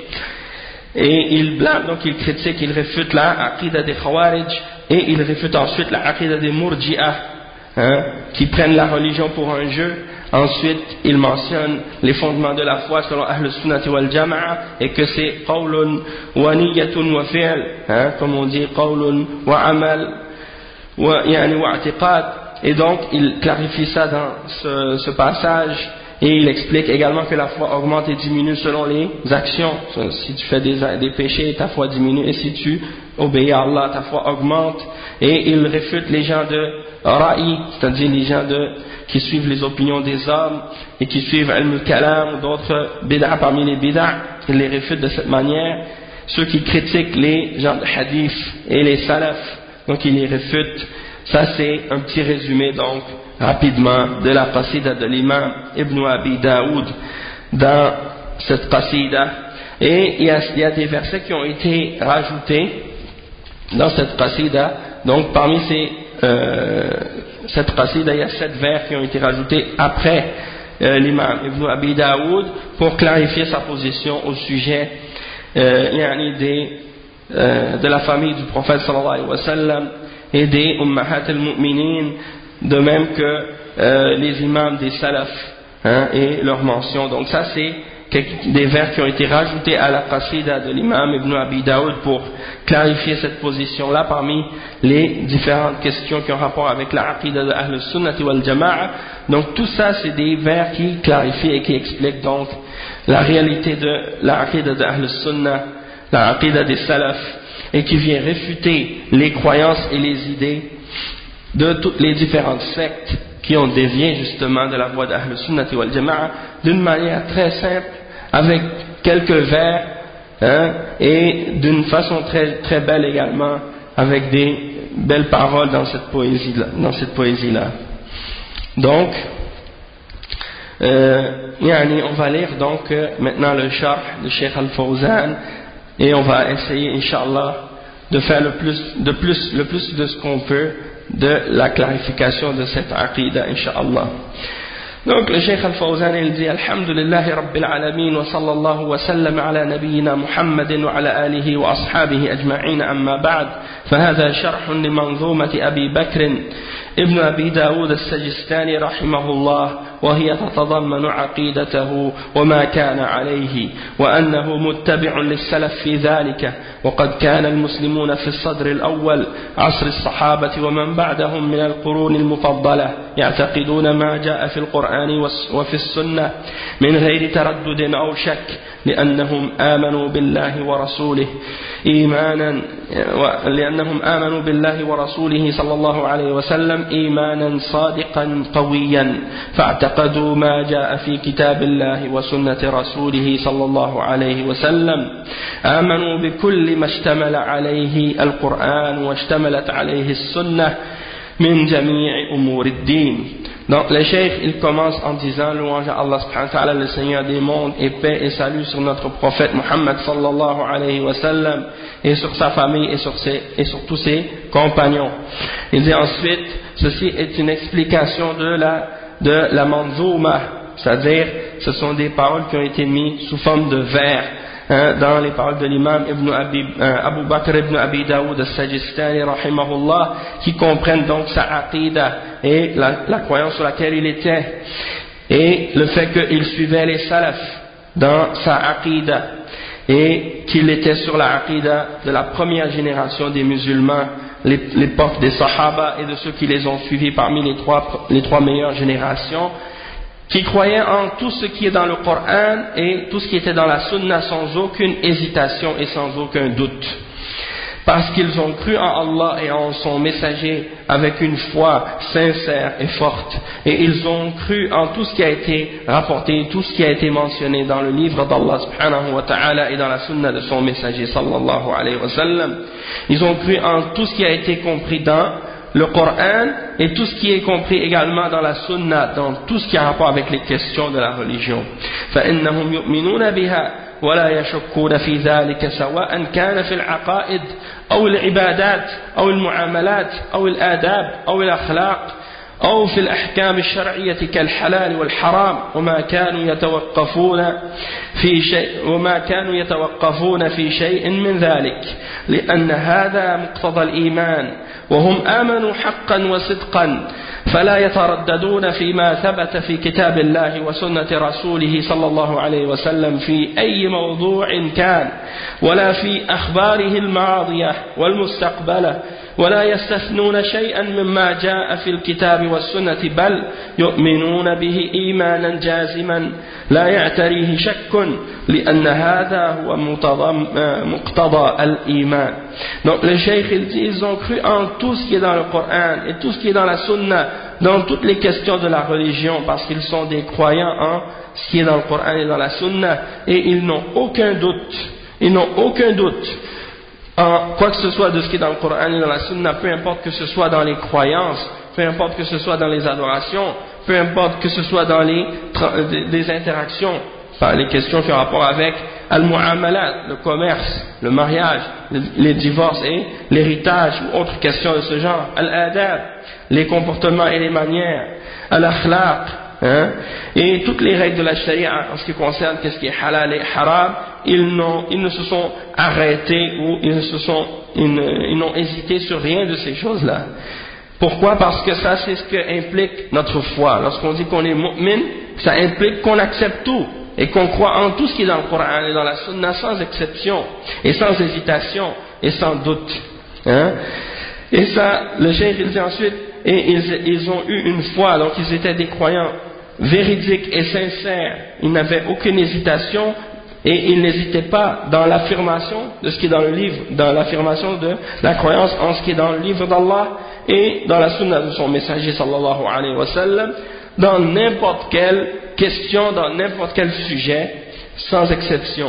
Et ils blâment, donc ils critiquent, ils réfutent la aqidah des Khawarij et ils réfutent ensuite la aqidah des Murji'ah hein, qui prennent la religion pour un jeu. Ensuite, il mentionne les fondements de la foi selon Ahl Sunnati wal Jama'a et que c'est qawlun wa niyatun wa fi'l, hein, comme on dit qawlun wa amal wa yani wa i'tiqad. Et donc, il clarifie ça dans ce, ce passage et il explique également que la foi augmente et diminue selon les actions. Si tu fais des, des péchés, ta foi diminue, et si tu obéis à Allah, ta foi augmente. Et il réfute les gens de Ra'i, c'est-à-dire les gens de qui suivent les opinions des hommes et qui suivent al-kalam ou d'autres bid'a parmi les bid'a, ils les réfutent de cette manière. Ceux qui critiquent les gens de hadith et les salaf, donc ils les réfutent. Ça c'est un petit résumé donc rapidement de la qasida de l'imam Ibn Abi Daoud dans cette qasida. Et il y, a, il y a des versets qui ont été rajoutés dans cette qasida. Donc parmi ces euh, cette qasida, il y a sept vers qui ont été rajoutés après euh, l'imam Ibn Abi Daoud pour clarifier sa position au sujet euh, yani des, euh, de la famille du prophète sallallahu alayhi wa sallam et des ummahat al-mu'minin, de même que euh, les imams des salafs hein, et leurs mentions. Donc ça c'est des vers qui ont été rajoutés à la qasida de l'imam Ibn Abi Daoud pour clarifier cette position-là parmi les différentes questions qui ont rapport avec la aqida de Ahl Sunnati wal Jama'a. Donc tout ça c'est des vers qui clarifient et qui expliquent donc la réalité de la aqida de Ahl Sunnah, la aqida des Salaf, et qui vient réfuter les croyances et les idées de toutes les différentes sectes qui ont dévié justement de la voie d'Ahl Sunnah wal Jama'a d'une manière très simple, avec quelques vers, hein, et d'une façon très, très belle également, avec des belles paroles dans cette poésie-là. Dans cette poésie-là. Donc, euh, yani, on va lire donc euh, maintenant le sharh de Cheikh Al-Fawzan, et on va essayer, Inch'Allah, de faire le plus, de plus, le plus de ce qu'on peut de la clarification de cette aqida, Inch'Allah. Donc le Cheikh Al-Fawzan il dit Alhamdulillahi Rabbil Alamin wa sallallahu wa sallam ala nabiyyina Muhammadin wa ala alihi wa ashabihi ajma'in amma ba'd فهذا شرح لمنظومة أبي بكر ابن أبي داود السجستاني رحمه الله وهي تتضمن عقيدته وما كان عليه وأنه متبع للسلف في ذلك وقد كان المسلمون في الصدر الأول عصر الصحابة ومن بعدهم من القرون المفضلة يعتقدون ما جاء في القرآن وفي السنة من غير تردد أو شك لأنهم آمنوا بالله ورسوله إيمانا لأنهم آمنوا بالله ورسوله صلى الله عليه وسلم إيمانا صادقا قويا فاعتقدوا ما جاء في كتاب الله وسنة رسوله صلى الله عليه وسلم آمنوا بكل ما اشتمل عليه القرآن واشتملت عليه السنة من جميع أمور الدين. Donc le cheikh il commence en disant louange à Allah subhanahu wa ta'ala, le Seigneur des mondes, et paix et salut sur notre prophète Muhammad sallallahu alayhi wa sallam et sur sa famille et sur, ses, et sur tous ses compagnons. Il dit ensuite, ceci est une explication de la, de la manzouma, c'est-à-dire ce sont des paroles qui ont été mises sous forme de vers, hein, dans les paroles de l'imam Ibn Abi, euh, Abu Bakr ibn Abi Daoud al-Sajistani rahimahullah, qui comprennent donc sa aqida et la, la croyance sur laquelle il était, et le fait qu'il suivait les salafs dans sa aqida, et qu'il était sur la aqida de la première génération des musulmans, l'époque des sahaba et de ceux qui les ont suivis parmi les trois, les trois meilleures générations, qui croyaient en tout ce qui est dans le Coran et tout ce qui était dans la Sunna sans aucune hésitation et sans aucun doute, parce qu'ils ont cru en Allah et en son messager avec une foi sincère et forte, et ils ont cru en tout ce qui a été rapporté, tout ce qui a été mentionné dans le livre d'Allah subhanahu wa ta'ala et dans la Sunna de son messager sallallahu alayhi wa sallam. Ils ont cru en tout ce qui a été compris dans le Coran et tout ce qui est compris également dans la Sunna, dans tout ce qui a rapport avec les questions de la religion. فإنهم يؤمنون بها ولا يشكون في ذلك سواء كان في العقائد أو العبادات أو المعاملات أو الآداب أو الأخلاق أو في الأحكام الشرعية كالحلال والحرام وما كانوا يتوقفون في شيء وما كانوا يتوقفون في شيء من ذلك لأن هذا مقتضى الإيمان وهم آمنوا حقا وصدقا فلا يترددون فيما ثبت في كتاب الله وسنة رسوله صلى الله عليه وسلم في أي موضوع كان ولا في أخباره الماضية والمستقبلة ولا يستثنون شيئا مما جاء في الكتاب والسنة بل يؤمنون به إيمانا جازما لا يعتريه شك لأن هذا هو مقتضى الإيمان. Donc le cheikh il dit, ils ont cru en tout ce qui est dans le Coran et tout ce qui est dans la Sunna, dans toutes les questions de la religion, parce qu'ils sont des croyants en ce qui est dans le Coran et dans la Sunna, et ils n'ont aucun doute, ils n'ont aucun doute en quoi que ce soit de ce qui est dans le Coran et dans la Sunna, peu importe que ce soit dans les croyances, peu importe que ce soit dans les adorations, peu importe que ce soit dans les, les interactions, enfin, les questions qui ont rapport avec al-mu'amalat, le commerce, le mariage, les divorces et l'héritage ou autres questions de ce genre, al-adab, les comportements et les manières, al-akhlaq, hein, et toutes les règles de la sharia en ce qui concerne qu'est-ce qui est halal et haram, ils, n'ont, ils ne se sont arrêtés ou ils ne se sont, ils, ne, ils n'ont hésité sur rien de ces choses-là. Pourquoi? Parce que ça c'est ce que implique notre foi. Lorsqu'on dit qu'on est mu'min, ça implique qu'on accepte tout et qu'on croit en tout ce qui est dans le Coran et dans la Sunna sans exception et sans hésitation et sans doute, hein? Et ça, le cheikh il dit ensuite, et ils, ils ont eu une foi, donc ils étaient des croyants véridique et sincère, il n'avait aucune hésitation et il n'hésitait pas dans l'affirmation de ce qui est dans le livre, dans l'affirmation de la croyance en ce qui est dans le livre d'Allah et dans la sunna de son messager sallallahu alayhi wa sallam, dans n'importe quelle question, dans n'importe quel sujet, sans exception.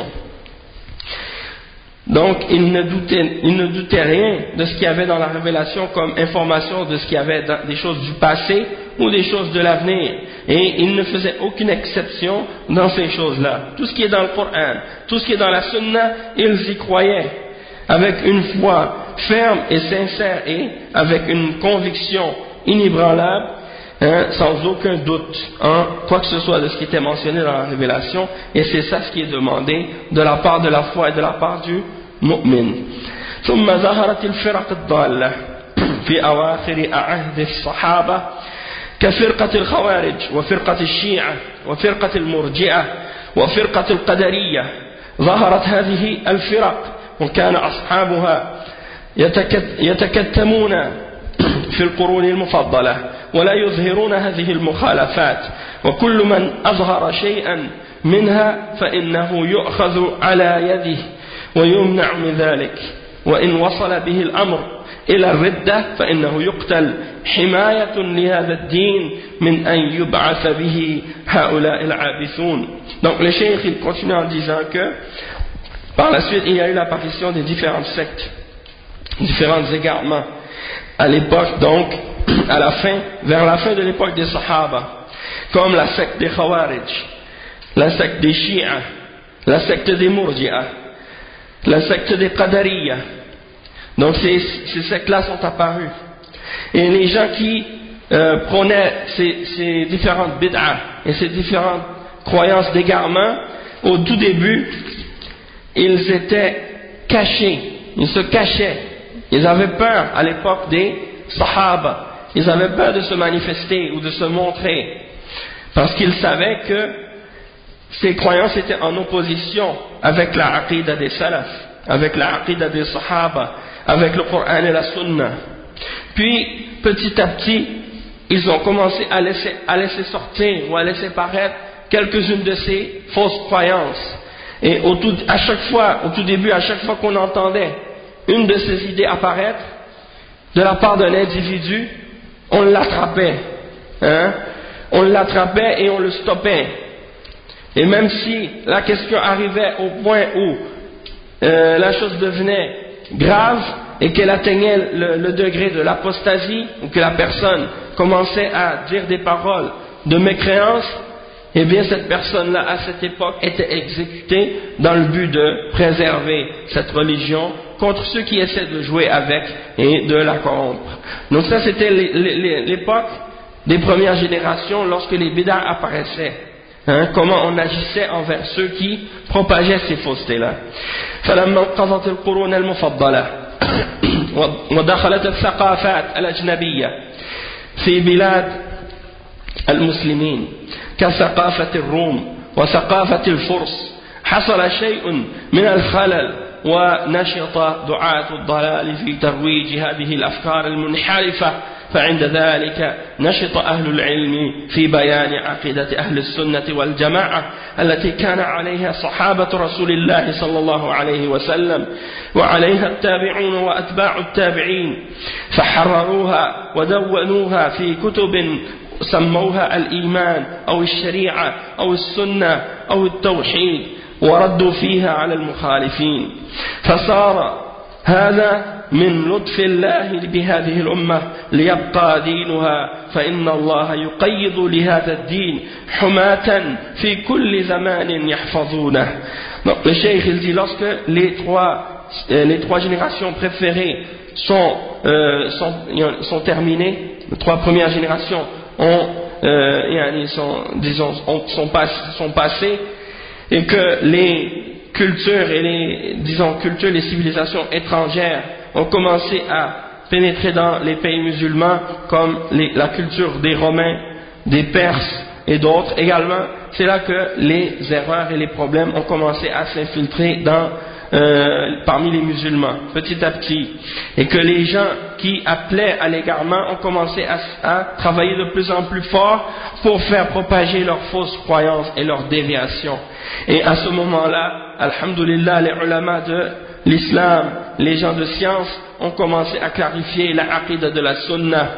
Donc il ne doutait, il ne doutait rien de ce qu'il y avait dans la révélation comme information de ce qu'il y avait dans des choses du passé ou des choses de l'avenir, et il ne faisait aucune exception dans ces choses-là. Tout ce qui est dans le Coran, tout ce qui est dans la Sunna, ils y croyaient avec une foi ferme et sincère et avec une conviction inébranlable, hein, sans aucun doute en quoi que ce soit de ce qui était mentionné dans la révélation, et c'est ça ce qui est demandé de la part de la foi et de la part du mu'min. ثم ظهرت الفرق الضالة في أواخر عهد الصحابة كفرقة الخوارج وفرقة الشيعة وفرقة المرجئة وفرقة القدرية. ظهرت هذه الفرق وكان أصحابها يتكتمون في القرون المفضلة ولا يظهرون هذه المخالفات، وكل من أظهر شيئا منها فإنه يؤخذ على يده ويمنع من ذلك، وإن وصل به الأمر إلى الردة فإنه يقتل حماية لهذا الدين من أن يبعث به هؤلاء العابثون. Donc le cheikh il continue en disant que par la suite il y a eu l'apparition des différentes sectes, différents égarements à l'époque, donc à la fin, vers la fin de l'époque des Sahaba, comme la secte des Khawarij, la secte des Shia, la secte des Murji'a, la secte des Qadariya. Donc ces, ces sectes-là sont apparues. Et les gens qui euh, prônaient ces, ces différentes bid'ah et ces différentes croyances d'égarement, au tout début, ils étaient cachés, ils se cachaient. Ils avaient peur à l'époque des Sahaba, ils avaient peur de se manifester ou de se montrer, parce qu'ils savaient que ces croyances étaient en opposition avec la aqidah des salaf, avec la aqidah des Sahaba, avec le Coran et la Sunna. Puis, petit à petit, ils ont commencé à laisser, à laisser sortir ou à laisser paraître quelques-unes de ces fausses croyances. Et au tout, à chaque fois, au tout début, à chaque fois qu'on entendait une de ces idées apparaître de la part d'un individu, on l'attrapait, hein? on l'attrapait et on le stoppait. Et même si la question arrivait au point où euh, la chose devenait grave et qu'elle atteignait le, le degré de l'apostasie, ou que la personne commençait à dire des paroles de mécréance, eh bien cette personne-là à cette époque était exécutée dans le but de préserver cette religion contre ceux qui essaient de jouer avec et de la corrompre. Donc ça c'était l'époque des premières générations lorsque les bid'ah apparaissaient. Hein, comment on agissait envers ceux qui propageaient ces faussetés-là. فلما انقضت القرون المفضلة ودخلت الثقافات الأجنبية في بلاد المسلمين كثقافة الروم وثقافة الفرس حصل شيء من الخلل ونشط دعاة الضلال في ترويج هذه الأفكار المنحرفة، فعند ذلك نشط أهل العلم في بيان عقيدة أهل السنة والجماعة التي كان عليها صحابة رسول الله صلى الله عليه وسلم وعليها التابعون وأتباع التابعين، فحرروها ودونوها في كتب سموها الإيمان أو الشريعة أو السنة أو التوحيد، وردوا فيها على المخالفين، فصار هذا من لطف الله بهذه الأمة ليبقى دينها، فإن الله يقيض لهذا الدين حماة في كل زمان يحفظونه. Donc le cheikh il dit lorsque les trois, euh, les trois générations préférées sont, euh, sont, sont terminées, les trois premières générations ont, euh, sont, disons, sont, pas, sont passées, et que les cultures et les, disons, cultures, les civilisations étrangères ont commencé à pénétrer dans les pays musulmans, comme les, la culture des Romains, des Perses et d'autres également, c'est là que les erreurs et les problèmes ont commencé à s'infiltrer dans euh, parmi les musulmans, petit à petit, et que les gens qui appelaient à l'égarement ont commencé à, à travailler de plus en plus fort pour faire propager leurs fausses croyances et leurs déviations. Et à ce moment-là, alhamdulillah, les ulama de l'islam, les gens de science ont commencé à clarifier la aqidah de la sunna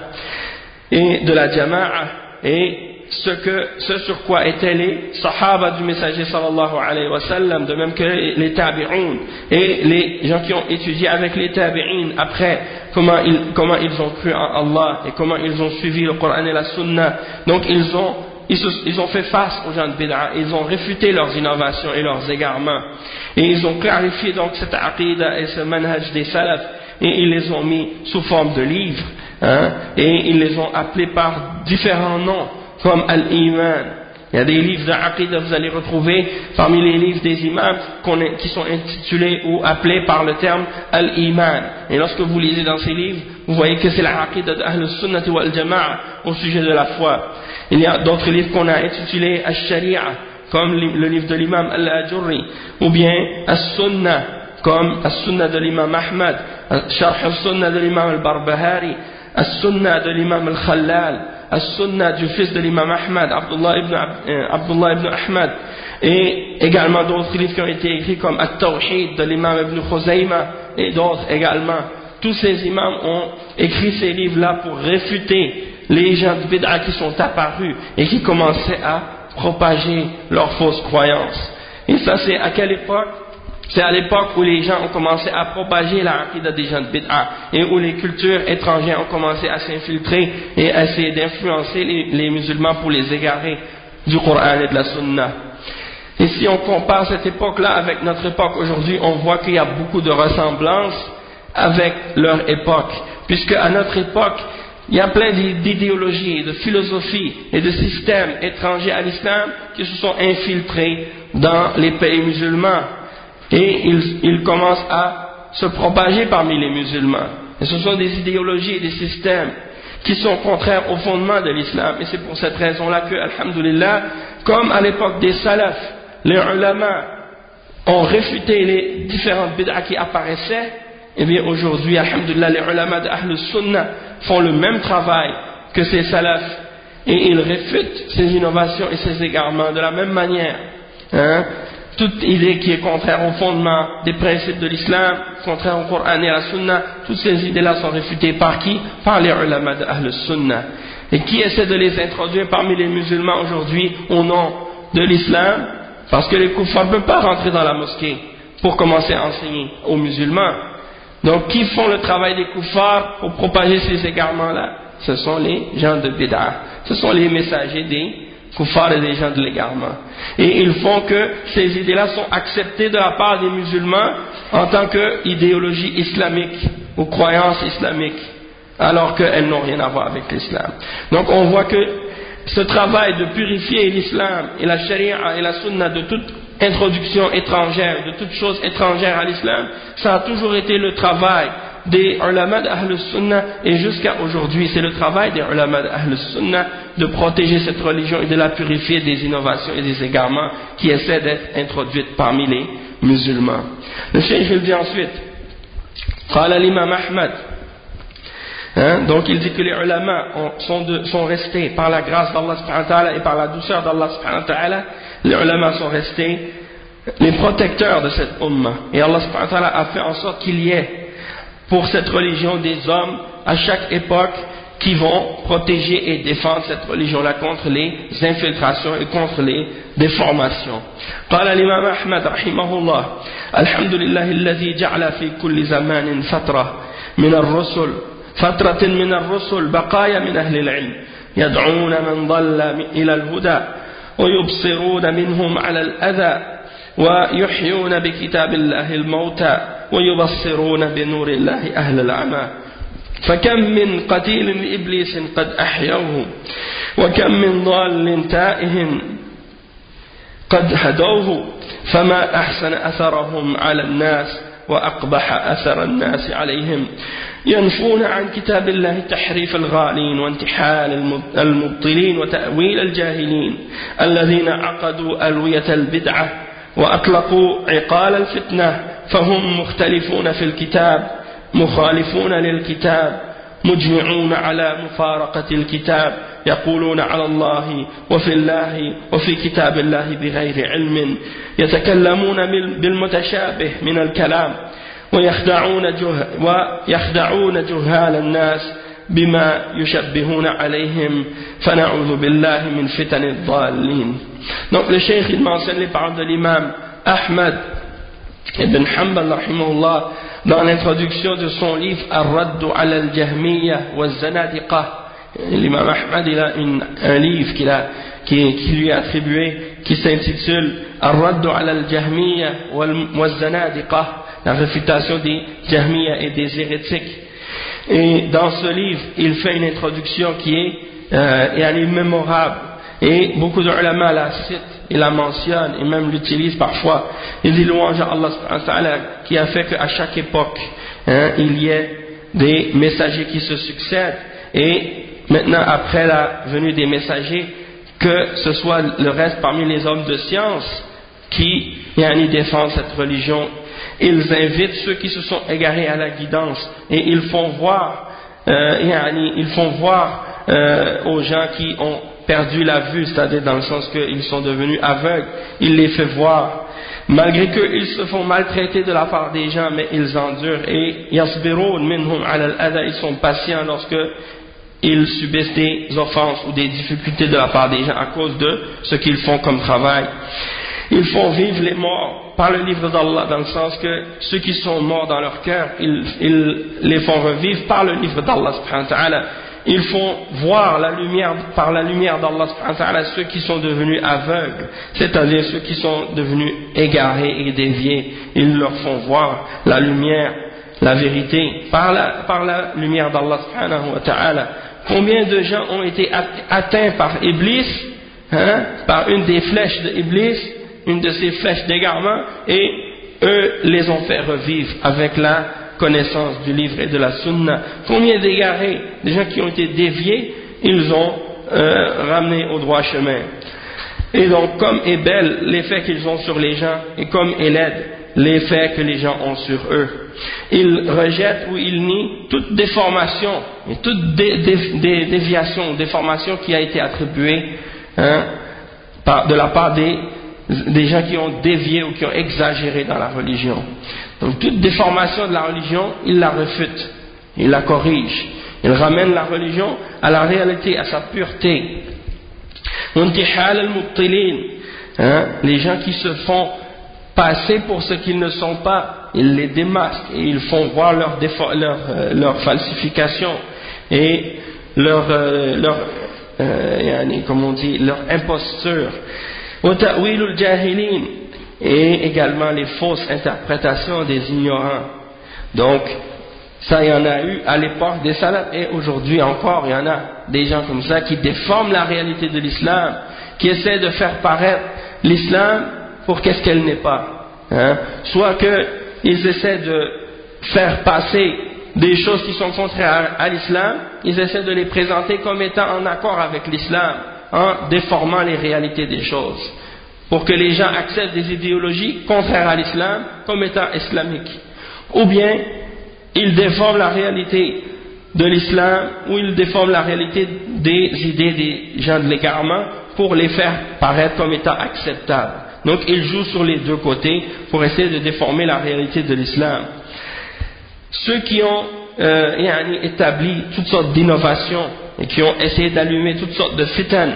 et de la jama'a et ce, que, ce sur quoi étaient les sahaba du messager sallallahu alayhi wa sallam, de même que les tabi'un et les gens qui ont étudié avec les tabi'in après comment ils, comment ils ont cru en Allah et comment ils ont suivi le Coran et la sunna. Donc ils ont, ils, se, ils ont fait face aux gens de bid'a, ils ont réfuté leurs innovations et leurs égarements et ils ont clarifié donc cette aqidah et ce manhaj des salaf et ils les ont mis sous forme de livres, hein, et ils les ont appelés par différents noms comme Al-Iman. Il y a des livres d'Aqidah, vous allez retrouver parmi les livres des imams qui sont intitulés ou appelés par le terme Al-Iman. Et lorsque vous lisez dans ces livres, vous voyez que c'est la Aqidah d'Ahl Sunnati wal Jama'a au sujet de la foi. Il y a d'autres livres qu'on a intitulés Al-Sharia, comme le livre de l'imam Al-Ajurri, ou bien Al-Sunnah, comme Al-Sunnah de l'imam Ahmad, Sharh Al-Sunnah de l'imam Al-Barbahari, Al-Sunnah de l'imam Al-Khallal, Al-Sunnah du fils de l'imam Ahmad, Abdullah ibn, euh, Abdullah ibn Ahmad, et également d'autres livres qui ont été écrits comme At-Tawhid de l'imam Ibn Khuzayma et d'autres également. Tous ces imams ont écrit ces livres-là pour réfuter les gens de bid'a qui sont apparus et qui commençaient à propager leurs fausses croyances. Et ça, c'est à quelle époque? C'est à l'époque où les gens ont commencé à propager la aqidah des gens de bid'a et où les cultures étrangères ont commencé à s'infiltrer et à essayer d'influencer les, les musulmans pour les égarer du Coran et de la Sunna. Et si on compare cette époque-là avec notre époque aujourd'hui, on voit qu'il y a beaucoup de ressemblances avec leur époque, puisque à notre époque, il y a plein d'idéologies, de philosophies et de systèmes étrangers à l'islam qui se sont infiltrés dans les pays musulmans. Et ils, ils commencent à se propager parmi les musulmans. Et ce sont des idéologies et des systèmes qui sont contraires au fondement de l'islam. Et c'est pour cette raison-là que, alhamdulillah, comme à l'époque des salafs, les ulama ont réfuté les différentes bid'ah qui apparaissaient, et bien aujourd'hui, alhamdulillah, les ulama d'Ahl Sunnah font le même travail que ces salafs et ils réfutent ces innovations et ces égarements de la même manière. Hein? Toute idée qui est contraire au fondement des principes de l'islam, contraire au Coran et à la Sunna, toutes ces idées-là sont réfutées par qui? Par les ulama de Ahl Sunnah. Et qui essaie de les introduire parmi les musulmans aujourd'hui au nom de l'islam? Parce que les kuffars ne peuvent pas rentrer dans la mosquée pour commencer à enseigner aux musulmans. Donc qui font le travail des kuffars pour propager ces égarements-là? Ce sont les gens de bid'a. Ce sont les messagers des kuffars et des gens de l'égarement. Et ils font que ces idées-là sont acceptées de la part des musulmans en tant qu'idéologie islamique ou croyance islamique, alors qu'elles n'ont rien à voir avec l'islam. Donc on voit que ce travail de purifier l'islam et la charia et la sunna de toute introduction étrangère, de toute chose étrangère à l'islam, ça a toujours été le travail des ulama d'Ahl Sunnah et jusqu'à aujourd'hui, c'est le travail des ulama d'Ahl Sunnah de protéger cette religion et de la purifier des innovations et des égarements qui essaient d'être introduites parmi les musulmans. Le cheikh il dit ensuite, قال l'imam Ahmad, hein, donc il dit que les ulama sont, de, sont restés par la grâce d'Allah subhanahu wa ta'ala et par la douceur d'Allah subhanahu wa ta'ala, les ulama sont restés les protecteurs de cette ummah et Allah subhanahu wa ta'ala a fait en sorte qu'il y ait pour cette religion des hommes à chaque époque qui vont protéger et défendre cette religion-là contre les infiltrations et contre les déformations. قال الإمام أحمد رحمه الله الحمد لله الذي جعل في كل زمان فترة من الرسل فترة من الرسل بقايا من أهل العلم يدعون من ضل إلى الهدى ويبصرون منهم على الأذى ويحيون بكتاب الله الموتى ويبصرون بنور الله أهل العمى فكم من قتيل لإبليس قد أحيوه وكم من ضال تائه قد هدوه فما أحسن أثرهم على الناس وأقبح أثر الناس عليهم ينفون عن كتاب الله تحريف الغالين وانتحال المبطلين وتأويل الجاهلين الذين عقدوا ألوية البدعة وأطلقوا عقال الفتنة فهم مختلفون في الكتاب مخالفون للكتاب مجمعون على مفارقة الكتاب يقولون على الله وفي الله وفي كتاب الله بغير علم يتكلمون بالمتشابه من الكلام ويخدعون جه ويخدعون جهال الناس بما يشبهون عليهم فنعوذ بالله من فتن الضالين. Donc le cheikh il mentionne les paroles de l'imam Ahmad ibn Hanbal rahimahullah dans l'introduction de son livre Ar-Radd ala al-Jahmiyya wa Zanadiqa. L'imam Ahmad il a une, un livre qu'il a, qui, qui lui est attribué qui s'intitule Ar-Radd ala al-Jahmiyya wa Zanadiqa, la réfutation des Jahmiyya et des hérétiques. Et dans ce livre il fait une introduction qui est euh, mémorable et beaucoup de ulama la citent, il la mentionne et même l'utilise parfois. Il dit louange à Allah subhanahu wa ta'ala qui a fait qu'à chaque époque hein, il y ait des messagers qui se succèdent et maintenant après la venue des messagers que ce soit le reste parmi les hommes de science qui yani, défendent cette religion. Ils invitent ceux qui se sont égarés à la guidance et ils font voir euh, yani, ils font voir euh, aux gens qui ont perdu la vue, c'est-à-dire dans le sens qu'ils sont devenus aveugles, il les fait voir. Malgré qu'ils se font maltraiter de la part des gens, mais ils endurent et yasbiroun minhum ala al-adha, ils sont patients lorsque ils subissent des offenses ou des difficultés de la part des gens à cause de ce qu'ils font comme travail. Ils font vivre les morts par le livre d'Allah, dans le sens que ceux qui sont morts dans leur cœur, ils, ils les font revivre par le livre d'Allah subhanahu wa ta'ala. Ils font voir la lumière, par la lumière d'Allah subhanahu wa ta'ala ceux qui sont devenus aveugles, c'est-à-dire ceux qui sont devenus égarés et déviés. Ils leur font voir la lumière, la vérité, par la, par la lumière d'Allah subhanahu wa ta'ala. Combien de gens ont été atteints par Iblis, hein, par une des flèches de Iblis, une de ces flèches d'égarement, et eux les ont fait revivre avec la connaissance du livre et de la sunna. Combien d'égarés, des gens qui ont été déviés, ils ont euh, ramené au droit chemin. Et donc comme est belle l'effet qu'ils ont sur les gens, et comme est laide l'effet que les gens ont sur eux. Ils rejettent ou ils nient toute déformation et toute dé, dé, dé, déviation, déformation qui a été attribuée hein, par, de la part des des gens qui ont dévié ou qui ont exagéré dans la religion. Donc toute déformation de la religion, ils la refutent, ils la corrigent, ils ramènent la religion à la réalité, à sa pureté. Hein, les gens qui se font passer pour ce qu'ils ne sont pas, ils les démasquent et ils font voir leur, leur, euh, leur falsification et leur, euh, leur euh, comme on dit, leur imposture. Et également les fausses interprétations des ignorants. Donc ça il y en a eu à l'époque des salafs et aujourd'hui encore il y en a des gens comme ça qui déforment la réalité de l'islam, qui essaient de faire paraître l'islam pour qu'est-ce qu'elle n'est pas hein? Soit qu'ils essaient de faire passer des choses qui sont contraires à l'islam, ils essaient de les présenter comme étant en accord avec l'islam, en déformant les réalités des choses, pour que les gens acceptent des idéologies contraires à l'islam comme étant islamiques. Ou bien, ils déforment la réalité de l'islam, ou ils déforment la réalité des idées des gens de l'égarement pour les faire paraître comme étant acceptables. Donc, ils jouent sur les deux côtés pour essayer de déformer la réalité de l'islam. Ceux qui ont euh, établi toutes sortes d'innovations et qui ont essayé d'allumer toutes sortes de fitan,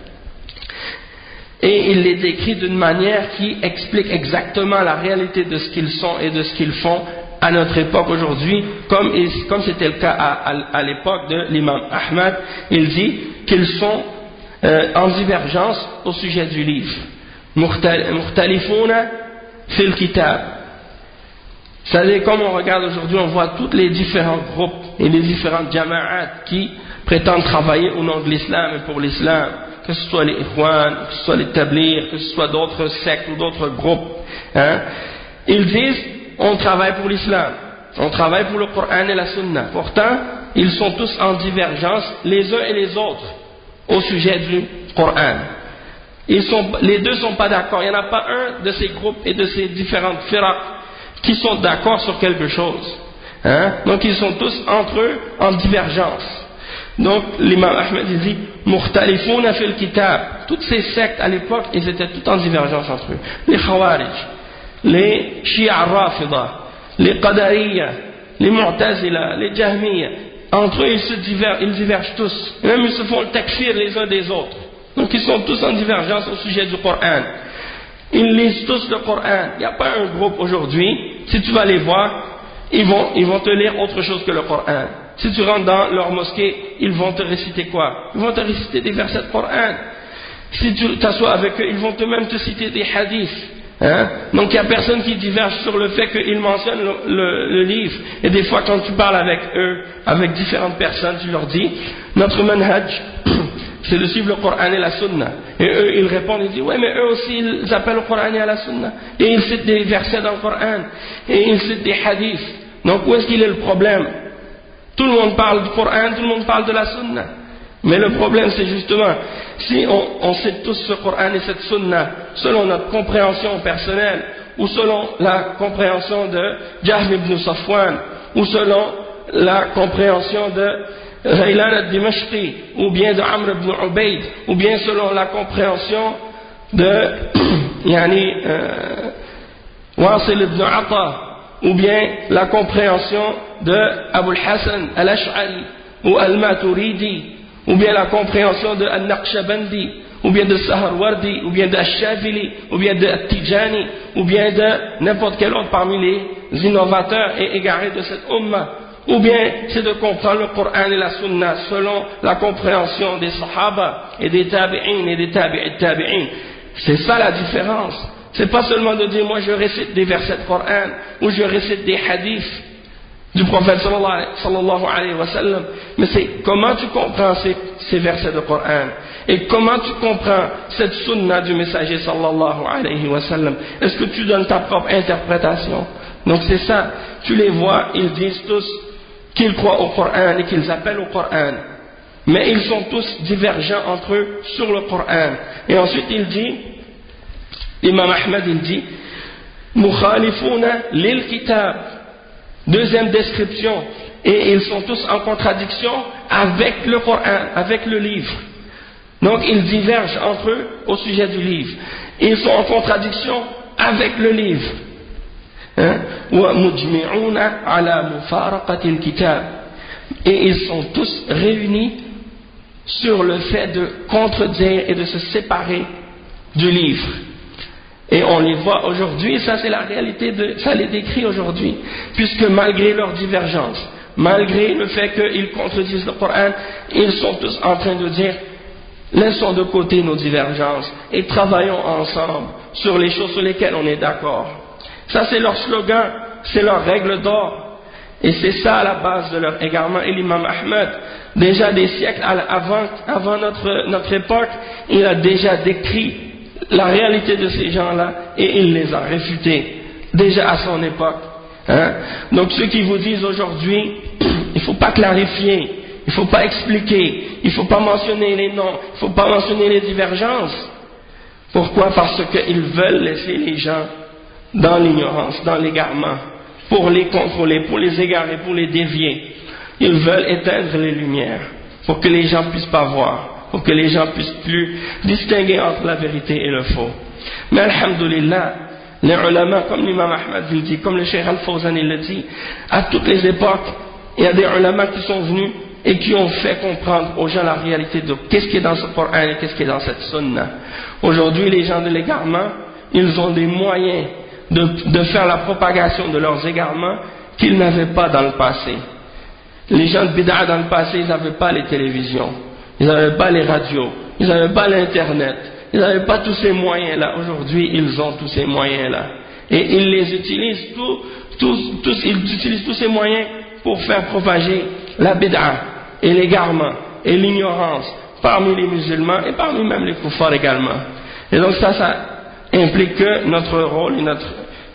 et il les décrit d'une manière qui explique exactement la réalité de ce qu'ils sont et de ce qu'ils font à notre époque aujourd'hui, comme, comme c'était le cas à, à, à l'époque de l'imam Ahmad. Il dit qu'ils sont euh, en divergence au sujet du livre. Mukhtalifuna fil kitab. C'est-à-dire, comme on regarde aujourd'hui, on voit tous les différents groupes et les différentes jama'at qui prétendent travailler au nom de l'islam et pour l'islam, que ce soit les Ikhwan, que ce soit les Tabligh, que ce soit d'autres sectes ou d'autres groupes. Hein. Ils disent, on travaille pour l'islam, on travaille pour le Coran et la Sunna. Pourtant, ils sont tous en divergence, les uns et les autres, au sujet du Coran. Ils sont, les deux ne sont pas d'accord. Il n'y en a pas un de ces groupes et de ces différentes firaq qui sont d'accord sur quelque chose. Hein? Donc ils sont tous entre eux en divergence. Donc l'imam Ahmed il dit Mukhtalifuna fil kitab. Toutes ces sectes à l'époque, ils étaient toutes en divergence entre eux. Les Khawarij, les Shia Rafida, les Qadariya, les Mu'tazila, les Jahmiya. Entre eux ils se divergent, ils divergent tous. Et même ils se font le takfir les uns des autres. Donc ils sont tous en divergence au sujet du Coran. Ils lisent tous le Coran. Il n'y a pas un groupe aujourd'hui, si tu vas les voir, ils vont, ils vont te lire autre chose que le Coran. Si tu rentres dans leur mosquée, ils vont te réciter quoi? Ils vont te réciter des versets de Coran. Si tu t'assois avec eux, ils vont te même te citer des hadiths. Hein? Donc il n'y a personne qui diverge sur le fait qu'ils mentionnent le, le, le livre. Et des fois quand tu parles avec eux, avec différentes personnes, tu leur dis, notre manhaj, c'est de suivre le Coran et la Sunna. Et eux, ils répondent, ils disent, ouais, mais eux aussi, ils appellent le Coran et la Sunna. Et ils citent des versets dans le Coran. Et ils citent des hadiths. Donc où est-ce qu'il est le problème? Tout le monde parle du Coran, tout le monde parle de la Sunna. Mais le problème, c'est justement, si on, on cite tous ce Coran et cette Sunna, selon notre compréhension personnelle, ou selon la compréhension de Jahm ibn Safwan, ou selon la compréhension de Ghaylan al-Dimashqi, ou bien de Amr ibn Ubayd, ou bien selon la compréhension de yani, euh, Wasil ibn Atta, ou bien la compréhension de Abu al-Hassan al-Ash'ari, ou al-Maturidi, ou bien la compréhension de Al-Naqshbandi, ou bien de Saharwardi, ou bien de Al-Shavili, ou bien de Al-Tijani, ou bien de n'importe quel autre parmi les innovateurs et égarés de cette Ummah. Ou bien c'est de comprendre le Coran et la Sunna selon la compréhension des Sahaba et des Tabi'in et des Tabi'it Tabi'in. C'est ça la différence. C'est pas seulement de dire moi je récite des versets de Coran ou je récite des hadiths du prophète sallallahu alayhi wa sallam, mais c'est comment tu comprends ces, ces versets de Coran et comment tu comprends cette sunna du messager sallallahu alayhi wa sallam. Est-ce que tu donnes ta propre interprétation? Donc c'est ça, tu les vois, ils disent tous qu'ils croient au Coran et qu'ils appellent au Coran, mais ils sont tous divergents entre eux sur le Coran. Et ensuite il dit, l'imam Ahmed il dit Mukhalifuna lil kitab. Deuxième description, et ils sont tous en contradiction avec le Coran, avec le livre. Donc ils divergent entre eux au sujet du livre. Ils sont en contradiction avec le livre. Et ils sont tous réunis sur le fait de contredire et de se séparer du livre. Et on les voit aujourd'hui, ça c'est la réalité, de, ça les décrit aujourd'hui, puisque malgré leur divergence, malgré le fait qu'ils contredisent le Coran, ils sont tous en train de dire, laissons de côté nos divergences et travaillons ensemble sur les choses sur lesquelles on est d'accord. Ça c'est leur slogan, c'est leur règle d'or, et c'est ça à la base de leur égarement. Et l'imam Ahmed, déjà des siècles avant, avant notre, notre époque, il a déjà décrit la réalité de ces gens-là et il les a réfutés déjà à son époque. Hein? Donc ceux qui vous disent aujourd'hui, il ne faut pas clarifier, il ne faut pas expliquer, il ne faut pas mentionner les noms, il ne faut pas mentionner les divergences. Pourquoi? Parce qu'ils veulent laisser les gens dans l'ignorance, dans l'égarement, pour les contrôler, pour les égarer, pour les dévier. Ils veulent éteindre les lumières pour que les gens ne puissent pas voir, pour que les gens ne puissent plus distinguer entre la vérité et le faux. Mais alhamdulillah, les ulama, comme l'imam Ahmed le dit, comme le cheikh Al-Fawzan il le dit, à toutes les époques, il y a des ulama qui sont venus et qui ont fait comprendre aux gens la réalité de qu'est-ce qui est dans ce Coran et qu'est-ce qui est dans cette sunna. Aujourd'hui, les gens de l'égarement, ils ont des moyens de, de faire la propagation de leurs égarements qu'ils n'avaient pas dans le passé. Les gens de bid'a dans le passé, ils n'avaient pas les télévisions. Ils n'avaient pas les radios, ils n'avaient pas l'internet, ils n'avaient pas tous ces moyens-là. Aujourd'hui, ils ont tous ces moyens-là. Et ils les utilisent, tous, tous, tous, ils utilisent tous ces moyens pour faire propager la bid'a et l'égarement et l'ignorance parmi les musulmans et parmi même les kuffars également. Et donc ça, ça implique que notre rôle et notre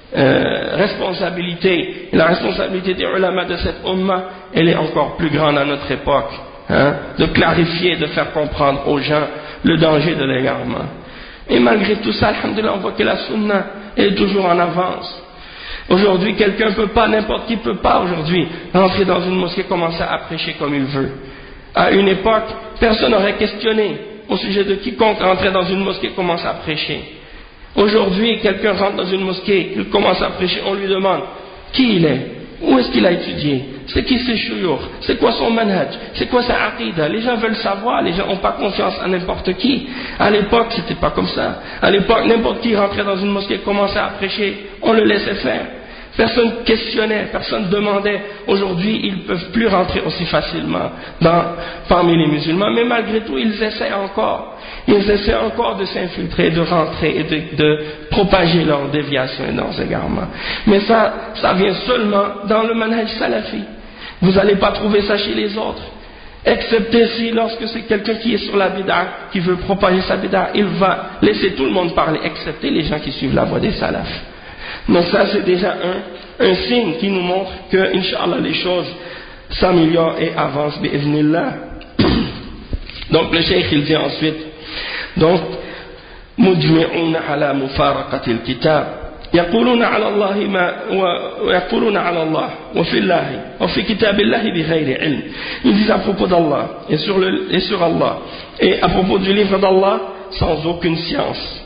euh, responsabilité, et la responsabilité des ulama de cette umma, elle est encore plus grande à notre époque. Hein, de clarifier, de faire comprendre aux gens le danger de l'égarement. Et malgré tout ça, alhamdulillah, on voit que la sunna est toujours en avance. Aujourd'hui, quelqu'un peut pas, n'importe qui peut pas aujourd'hui rentrer dans une mosquée et commencer à prêcher comme il veut. À une époque, personne n'aurait questionné au sujet de quiconque rentrait dans une mosquée et commence à prêcher. Aujourd'hui, quelqu'un rentre dans une mosquée, il commence à prêcher, on lui demande qui il est, où est-ce qu'il a étudié, c'est qui ses shuyukh, c'est quoi son manhaj, c'est quoi sa aqida. Les gens veulent savoir, les gens n'ont pas confiance à n'importe qui. À l'époque, c'était pas comme ça. À l'époque, n'importe qui rentrait dans une mosquée et commençait à prêcher, on le laissait faire. Personne questionnait, personne demandait. Aujourd'hui, ils ne peuvent plus rentrer aussi facilement dans, parmi les musulmans, mais malgré tout, ils essaient encore. Ils essaient encore de s'infiltrer, de rentrer et de, de propager leurs déviations et leurs égarements. Mais ça, ça vient seulement dans le manhaj salafi. Vous n'allez pas trouver ça chez les autres. Excepté si, lorsque c'est quelqu'un qui est sur la bid'a, qui veut propager sa bid'a, il va laisser tout le monde parler, excepté les gens qui suivent la voie des salafs. Donc ça, c'est déjà un, un signe qui nous montre que, Inch'Allah, les choses s'améliorent et avancent, bi'idhnillah. Donc le cheikh, il dit ensuite, donc, مجمعون على مفارقة الكتاب يقولون على الله ما ويقولون على الله وفي الله وفي كتاب الله بغير علم. Ils disent à propos d'Allah et sur le et sur Allah et à propos du livre d'Allah sans aucune science.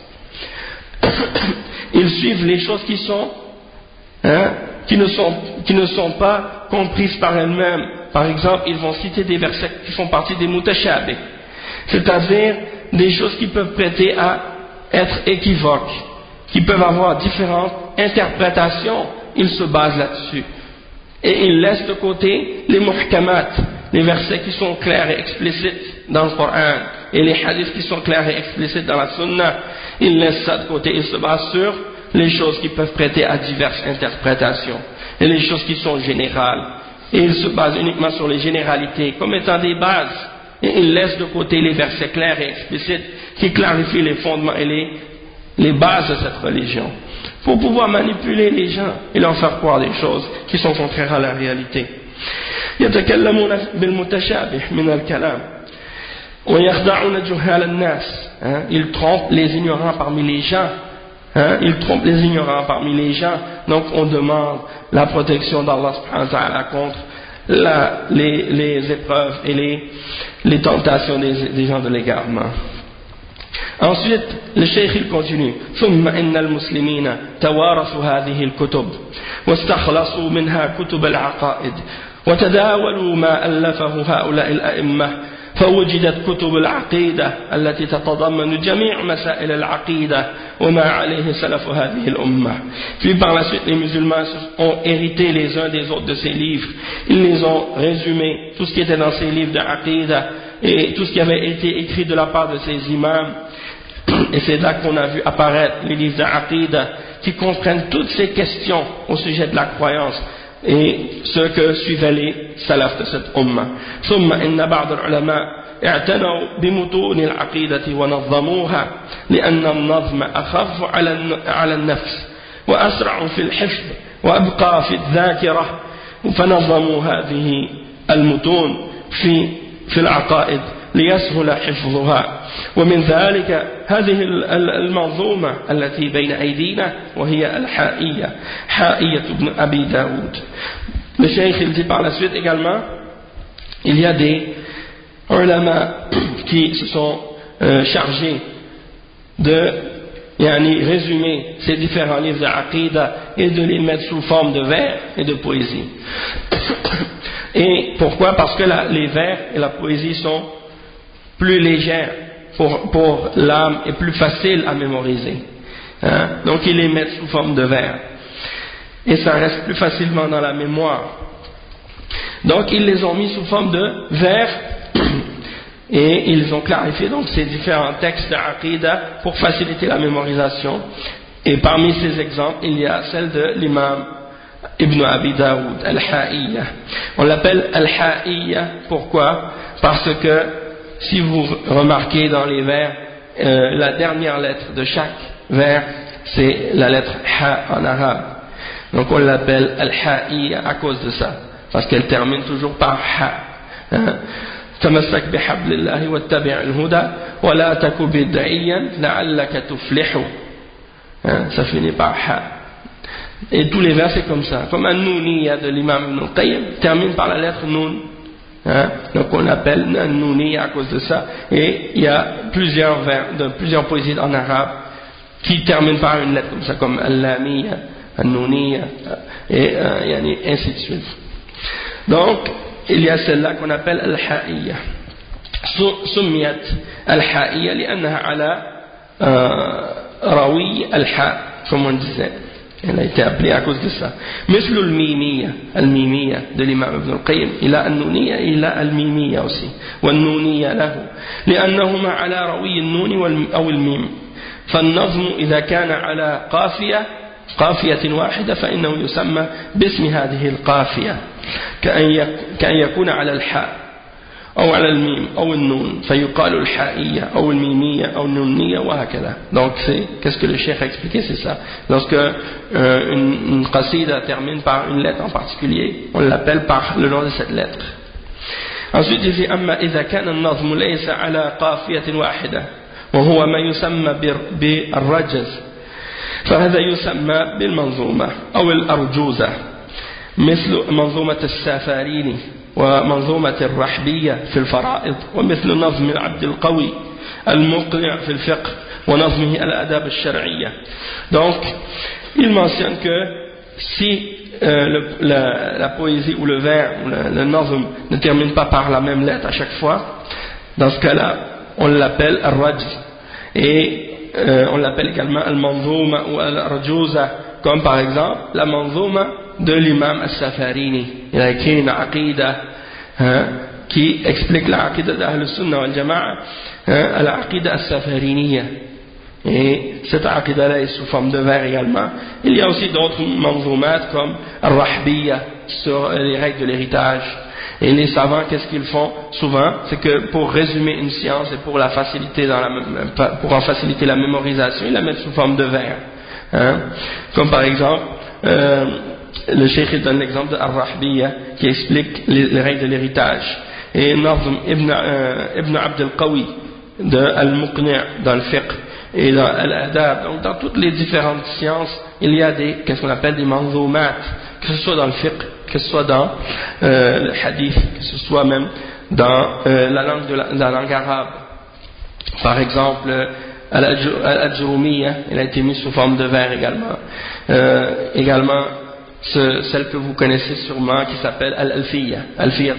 Ils suivent les choses qui sont, hein, qui ne sont, qui ne sont pas comprises par elles-mêmes. Par exemple, ils vont citer des versets qui font partie des mutashabih, c'est-à-dire des choses qui peuvent prêter à être équivoques, qui peuvent avoir différentes interprétations. Ils se basent là-dessus. Et ils laissent de côté les muhkamat, les versets qui sont clairs et explicites dans le Coran, et les hadiths qui sont clairs et explicites dans la Sunna. Ils laissent ça de côté, ils se basent sur les choses qui peuvent prêter à diverses interprétations, et les choses qui sont générales. Et ils se basent uniquement sur les généralités comme étant des bases, et ils laissent de côté les versets clairs et explicites qui clarifient les fondements et les, les bases de cette religion, pour pouvoir manipuler les gens et leur faire croire des choses qui sont contraires à la réalité. يتكلمون بالمتشابه من الكلام ويخدعون جهال الناس. Ils trompent les ignorants parmi les gens. Hein, ils trompent les ignorants parmi les gens. Donc on demande la protection d'Allah subhanahu wa ta'ala contre la, les, les épreuves et les, les tentations des, des gens de l'égarement. Ensuite, le cheikh il continue. ثم إن المسلمين توارثوا هذه الكتب واستخلصوا منها كتب العقائد وتداولوا ما ألفه هؤلاء الأئمة فوجدت كتب العقيدة التي تتضمن جميع مسائل العقيدة وما عليه سلف هذه الأمة. Puis par la suite, les musulmans ont hérité les uns des autres de ces livres. Ils les ont résumés, tout ce qui était dans ces livres de Aqida et tout ce qui avait été écrit de la part de ces imams. Et c'est là qu'on a vu apparaître les livres de Aqida qui comprennent toutes ces questions au sujet de la croyance et ce que suivaient les salafs de cette umma. ثم إن بعض العلماء اعتنوا بمتون العقيدة ونظموها لأن النظم أخف على النفس وأسرع في الحفظ وأبقى في الذاكرة فنظموا هذه المتون في في العقائد ليسهل حفظها. ومن ذلك هذه المنظومة التي بين أيدينا وهي الحائية حائية ابن أبي داود. Le cheikh il dit par la suite également, il y a des ulama qui se sont euh, chargés de yani, résumer ces différents livres d'Aqida et de les mettre sous forme de vers et de poésie. Et pourquoi? Parce que la, les vers et la poésie sont plus légères pour, pour l'âme et plus faciles à mémoriser. Hein? Donc ils les mettent sous forme de vers. Et ça reste plus facilement dans la mémoire. Donc ils les ont mis sous forme de vers et ils ont clarifié donc ces différents textes d'Aqida pour faciliter la mémorisation. Et parmi ces exemples, il y a celle de l'imam Ibn Abi Daoud, Al-Ha'iyya. On l'appelle Al-Ha'iyya, pourquoi? Parce que si vous remarquez dans les vers, euh, la dernière lettre de chaque vers, c'est la lettre Ha en arabe. Donc on l'appelle Al-Ha'iyya à cause de ça, parce qu'elle termine toujours par Ha. تمسك بحبل الله واتبع الهدى ولا تك بدعيا لعلك تفلح. Ça finit par Ha. Et tous les vers c'est comme ça. Comme An-Nouniya de l'imam Ibn al-Qayyim termine par la lettre Noun. Hein? Donc on appelle An-Nouniya à cause de ça. Et il y a plusieurs vers, de plusieurs poésies en arabe qui terminent par une lettre comme ça, comme Al-Lamiya, An-Nouniya, et euh, ainsi de suite. Donc il y a celle-là qu'on appelle Al-Ha'iyya. Summiyat Al-Ha'iyya li'annaha ala rawi al-Ha, comme on disait. Elle a été appelée à cause de ça. مثل الميمية الميمية de l'imam Ibn al-Qayyim. Il a النونية et il a الميمية aussi. والنونية له لأنهما على روي النون أو الميم. فالنظم إذا كان على قافية قافية واحدة فإنه يسمى باسم هذه القافية كأن يكون على الحاء أو على الميم أو النون فيقال الحائية أو الميمية أو النونية وهكذا. Donc c'est qu'est-ce que le cheikh a expliqué, c'est ça. Lorsque euh, une, une qasida termine par une lettre en particulier, on l'appelle par le nom de cette lettre. Ensuite il dit أما إذا كان النظم ليس على قافية واحدة وهو ما يسمى بالرجز فهذا يسمى بالمنظومة أو الأرجوزة مثل منظومة السافاريني ومنظومة الرحبية في الفرائض ومثل نظم عبد القوي المقنع في الفقه ونظمه الآداب الشرعية. Donc il mentionne que si euh, le, la, la poésie ou le vers ou le, le nazm ne termine pas par la même lettre à chaque fois, dans ce cas-là on l'appelle al-rajz et euh, on l'appelle également al-manzouma ou al-arjouza, comme par exemple la manzouma de l'imam al-Safarini. Il a écrit une aqida hein, qui explique la aqida d'Ahl al-Sunnah wal-Jama'a, hein, al-aqida al-Safariniya. Et cette aqida-là est sous forme de vers également. Il y a aussi d'autres manzoumat comme al-Rahbiya sur les règles de l'héritage. Et les savants, qu'est-ce qu'ils font souvent? C'est que pour résumer une science et pour, la faciliter dans la, pour en faciliter la mémorisation, ils la mettent sous forme de vers. Hein. Comme par exemple, euh, le cheikh donne l'exemple de Ar-Rahbiya qui explique les, les règles de l'héritage, et Nazm Ibn, euh, Ibn Abd al-Qawi de Al-Muqni' dans le fiqh et dans Al-Adab. Donc dans toutes les différentes sciences il y a des, qu'est-ce qu'on appelle des manzoumat, que ce soit dans le fiqh, que ce soit dans euh, le hadith, que ce soit même dans euh, la, langue de la, la langue arabe. Par exemple Al-Ajrumiyya, il a été mis sous forme de vers également. Euh, également Ce, celle que vous connaissez sûrement qui s'appelle Al-Alfiyya, Alfiyat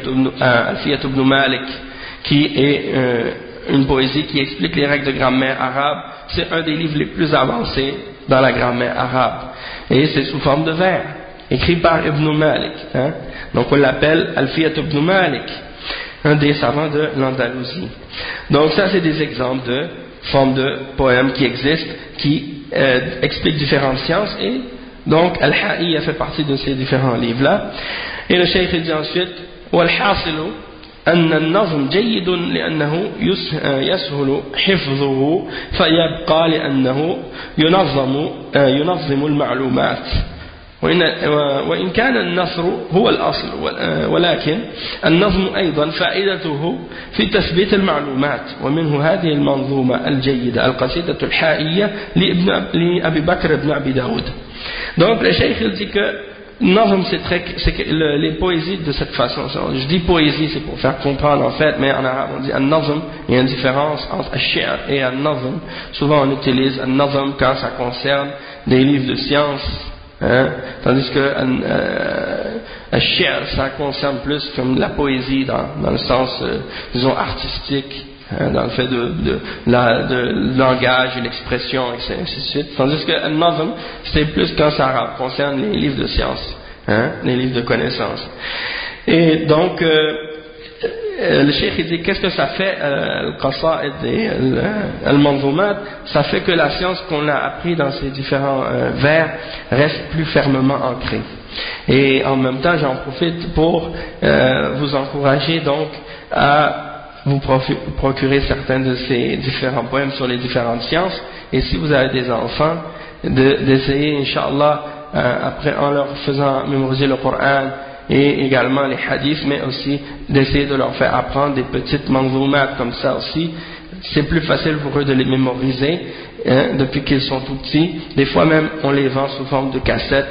ibn Malik, qui est euh, une poésie qui explique les règles de grammaire arabe. C'est un des livres les plus avancés dans la grammaire arabe et c'est sous forme de vers écrit par Ibn Malik, hein? Donc on l'appelle Alfiyat ibn Malik, un des savants de l'Andalousie. Donc ça c'est des exemples de formes de poèmes qui existent, qui euh, expliquent différentes sciences, et donc Al-Ha'iyya fait partie de ces différents livres-là. Et le cheikh dit ensuite وَالْحَاصِلُ أَنَّ النَّظْمَ جَيِّدٌ لأنه يسهل حفظه فيبقى لأنه ينظم ينظم المعلومات وإن كان النثر هو الأصل ولكن النظم أيضا فائدته في تثبيت المعلومات ومنه هذه المنظومة الجيدة القصيدة الحائية لأبي بكر بن أبي داود. Donc le cheikh il dit que Nazm, c'est très, c'est que le, les poésies de cette façon. Je dis poésie, c'est pour faire comprendre en fait, mais en arabe on dit an-nazm. Il y a une différence entre al-shi'r et an-nazm. Souvent on utilise an-nazm quand ça concerne des livres de sciences, hein, tandis que euh, al-shi'r ça concerne plus comme la poésie dans, dans le sens, euh, disons, artistique. Dans le fait de, de, la, de langage et l'expression, et ainsi de suite. Tandis que Al-Nazm, c'est plus quand ça concerne les livres de sciences, hein, les livres de connaissances. Et donc, euh, le cheikh dit, qu'est-ce que ça fait, euh, Al-Qasa'id et Al-Manzoumat? Ça fait que la science qu'on a appris dans ces différents euh, vers reste plus fermement ancrée. Et en même temps, j'en profite pour euh, vous encourager donc à vous procurer certains de ces différents poèmes sur les différentes sciences, et si vous avez des enfants, d'essayer, de, Inch'Allah, euh, après en leur faisant mémoriser le Coran et également les hadiths, mais aussi d'essayer de leur faire apprendre des petites manzoumat comme ça aussi. C'est plus facile pour eux de les mémoriser hein, depuis qu'ils sont tout petits. Des fois même on les vend sous forme de cassettes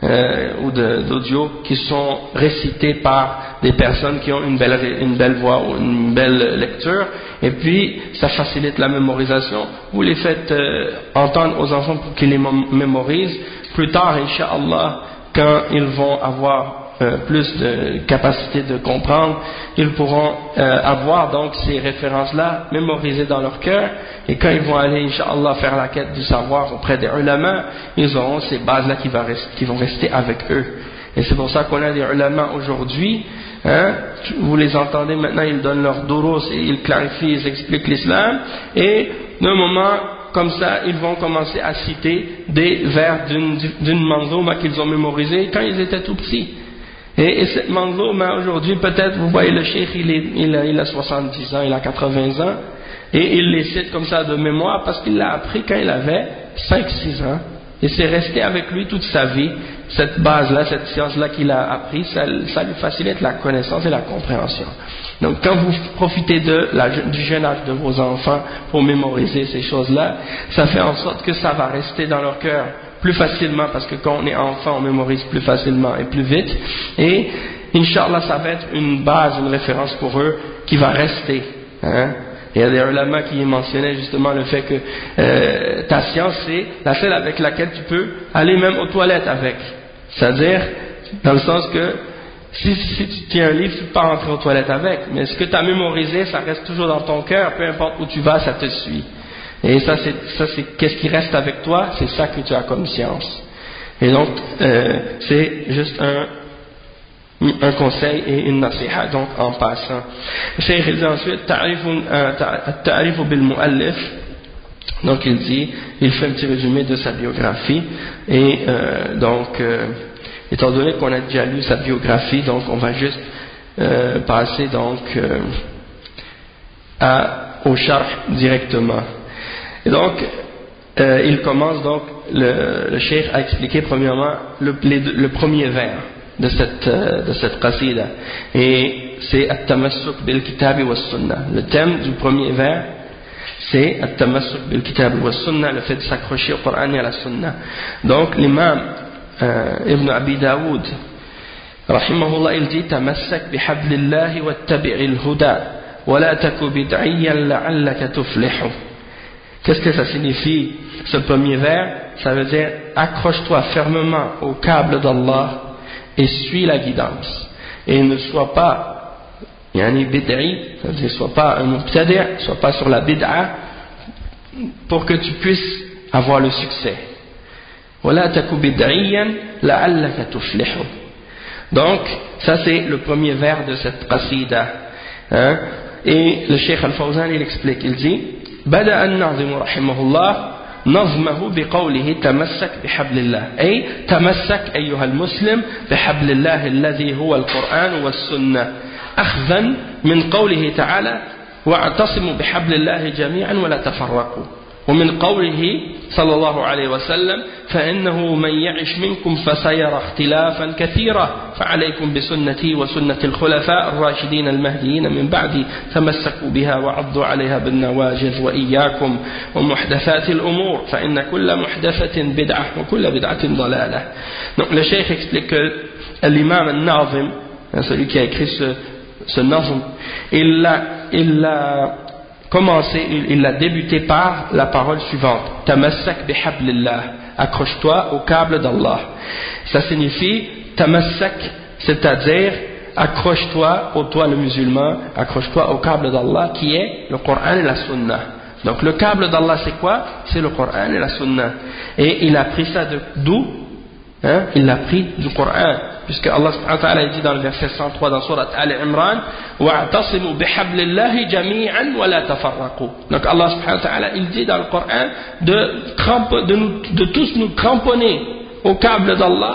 euh, ou d'audio qui sont récités par des personnes qui ont une belle, une belle voix ou une belle lecture, et puis ça facilite la mémorisation. Vous les faites euh, entendre aux enfants pour qu'ils les mémorisent. Plus tard, Inch'Allah, quand ils vont avoir euh, plus de capacité de comprendre, ils pourront euh, avoir donc ces références-là mémorisées dans leur cœur, et quand ils vont aller, Inch'Allah, faire la quête du savoir auprès des ulama, ils auront ces bases-là qui, va rester, qui vont rester avec eux. Et c'est pour ça qu'on a des ulama aujourd'hui, hein, vous les entendez maintenant, ils donnent leurs douros, et ils clarifient, ils expliquent l'islam, et d'un moment comme ça, ils vont commencer à citer des vers d'une d'une manzouma qu'ils ont mémorisée quand ils étaient tout petits. Et, et cette manzouma aujourd'hui, peut-être, vous voyez le cheikh, il, est, il, a, il a soixante-dix ans, il a quatre-vingts ans, et il les cite comme ça de mémoire parce qu'il l'a appris quand il avait cinq six ans. Et c'est resté avec lui toute sa vie, cette base-là, cette science-là qu'il a appris, ça, ça lui facilite la connaissance et la compréhension. Donc quand vous profitez de la, du jeune âge de vos enfants pour mémoriser ces choses-là, ça fait en sorte que ça va rester dans leur cœur plus facilement, parce que quand on est enfant, on mémorise plus facilement et plus vite, et Inch'Allah, ça va être une base, une référence pour eux qui va rester, hein. Il y a des ulama qui mentionnaient justement le fait que euh, ta science c'est la seule avec laquelle tu peux aller même aux toilettes avec. C'est-à-dire, dans le sens que si, si tu tiens un livre, tu peux pas rentrer aux toilettes avec, mais ce que tu as mémorisé, ça reste toujours dans ton cœur, peu importe où tu vas, ça te suit. Et ça c'est, ça c'est qu'est-ce qui reste avec toi, c'est ça que tu as comme science. Et donc, euh, c'est juste un un conseil et une nasiha, donc en passant. Le cheikh il dit ensuite ta'rif bil mu'allif, donc il dit, il fait un petit résumé de sa biographie, et euh, donc euh, étant donné qu'on a déjà lu sa biographie, donc on va juste euh, passer donc euh, à, au sharh directement. Et donc euh, il commence donc, le, le cheikh a expliqué premièrement le, les, le premier vers de cette, de cette qasida, et c'est At-Tamassuk bil-Kitab wa Sunnah. Le thème du premier vers, c'est At-Tamassuk bil-Kitab wa Sunnah, le fait de s'accrocher au Coran et à la Sunnah. Donc l'imam euh, Ibn Abi Daoud rahimahullah, il dit Tamassak bihablillahi wattabi'il huda wa la taku bid'iyyan la'allaka tuflihu. Qu'est-ce que ça signifie, ce premier vers? Ça veut dire accroche-toi fermement au câble d'Allah et suis la guidance, et ne sois pas yani bid'i, c'est-à-dire sois pas un mubtadi', sois pas sur la bid'a, pour que tu puisses avoir le succès. Wala taku bid'iyan la'allaka tuflihu. Donc ça c'est le premier vers de cette qasida, hein? Et le Cheikh Al-Fawzan il explique, il dit bada an-nazim rahimahullah نظمه بقوله تمسك بحبل الله، أي تمسك أيها المسلم بحبل الله الذي هو القرآن والسنة، أخذا من قوله تعالى واعتصموا بحبل الله جميعا ولا تفرقوا، ومن قوله صلى الله عليه وسلم فإنه من يعش منكم فسيرى اختلافا كثيرا فعليكم بسنتي وسنة الخلفاء الراشدين المهديين من بعدي تمسكوا بها وعضوا عليها بالنواجذ وإياكم ومحدثات الأمور فإن كل محدثة بدعة وكل بدعة ضلالة. Donc le cheikh explique que l'imam al-Nazim, celui qui a écrit ce, ce nazm, il l'a il l'a commencé, il l'a débuté par la parole suivante, Tamassak bihablillah, accroche-toi au câble d'Allah. Ça signifie Tamassak, c'est-à-dire accroche-toi, ô toi le musulman, accroche-toi au câble d'Allah qui est le Coran et la Sunna. Donc le câble d'Allah c'est quoi? C'est le Coran et la Sunna. Et il a pris ça de d'où? Hein? Il l'a pris du Coran, puisque Allah subhanahu wa ta'ala dit dans le verset cent trois dans Surat Al-Imran wa'tasimu bihablillahi jami'an wa la tafarraqu. Donc Allah subhanahu wa ta'ala il dit dans le Coran de, de, nous, de tous nous cramponner au câble d'Allah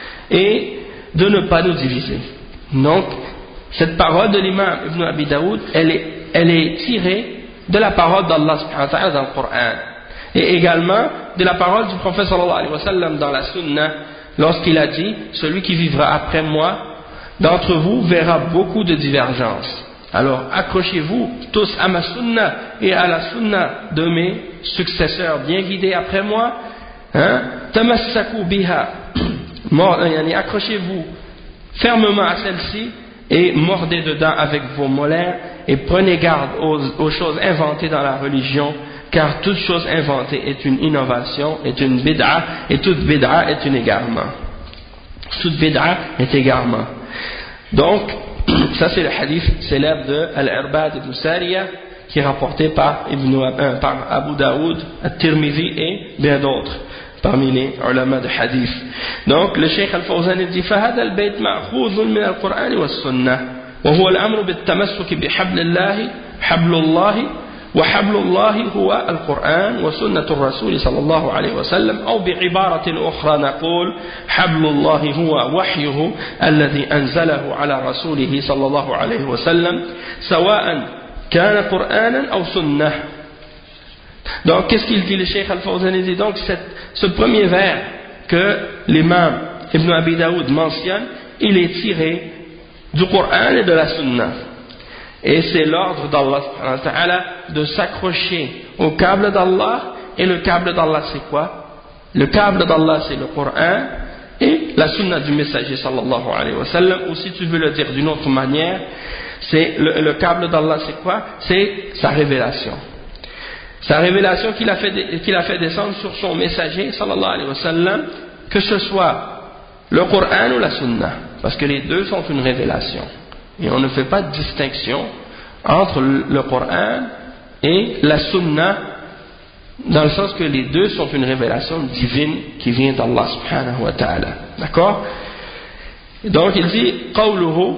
et de ne pas nous diviser. Donc cette parole de l'imam Ibn Abi Daoud elle est, elle est tirée de la parole d'Allah subhanahu wa ta'ala dans le Coran, et également de la parole du prophète sallallahu alayhi wa sallam dans la Sunna, lorsqu'il a dit celui qui vivra après moi d'entre vous verra beaucoup de divergences. Alors accrochez-vous tous à ma Sunna et à la Sunna de mes successeurs bien guidés après moi, hein? Tamassaku biha, accrochez-vous fermement à celle-ci et mordez dedans avec vos molaires et prenez garde aux, aux choses inventées dans la religion, car toute chose inventée est une innovation, est une bid'a, et toute bid'a est un égarement. Toute bid'a est égarement. Donc, ça c'est le hadith célèbre de Al-Irbad ibn Sariya, qui est rapporté par, Ibn, euh, par Abu Daoud, At-Tirmidhi et bien d'autres parmi les ulama de hadith. Donc le Cheikh Al-Fawzan dit فهذا البيت مأخوذ من القرآن والسنة وهو الأمر بالتمسك بحبل الله حبل الله وحبل الله هو القرآن وسنة الرسول صلى الله عليه وسلم أو بعبارة أخرى نقول حبل الله هو وحيه الذي أنزله على رسوله صلى الله عليه وسلم سواء كان قرآنا أو سنة. Donc qu'est-ce qu'il dit le Cheikh Al-Fawzan? Il dit donc cette, ce premier vers que l'imam Ibn Abi Daoud mentionne, il est tiré du Coran et de la Sunna. Et c'est l'ordre d'Allah de s'accrocher au câble d'Allah. Et le câble d'Allah c'est quoi? Le câble d'Allah c'est le Coran et la Sunna du messager sallallahu alayhi wa sallam. Ou si tu veux le dire d'une autre manière, c'est le, le câble d'Allah c'est quoi? C'est sa révélation. Sa révélation qu'il a, qu'il a fait descendre sur son messager sallallahu alayhi wa sallam, que ce soit le Coran ou la Sunna, parce que les deux sont une révélation et on ne fait pas de distinction entre le Coran et la Sunna, dans le sens que les deux sont une révélation divine qui vient d'Allah subhanahu wa ta'ala. D'accord? Donc il dit قوله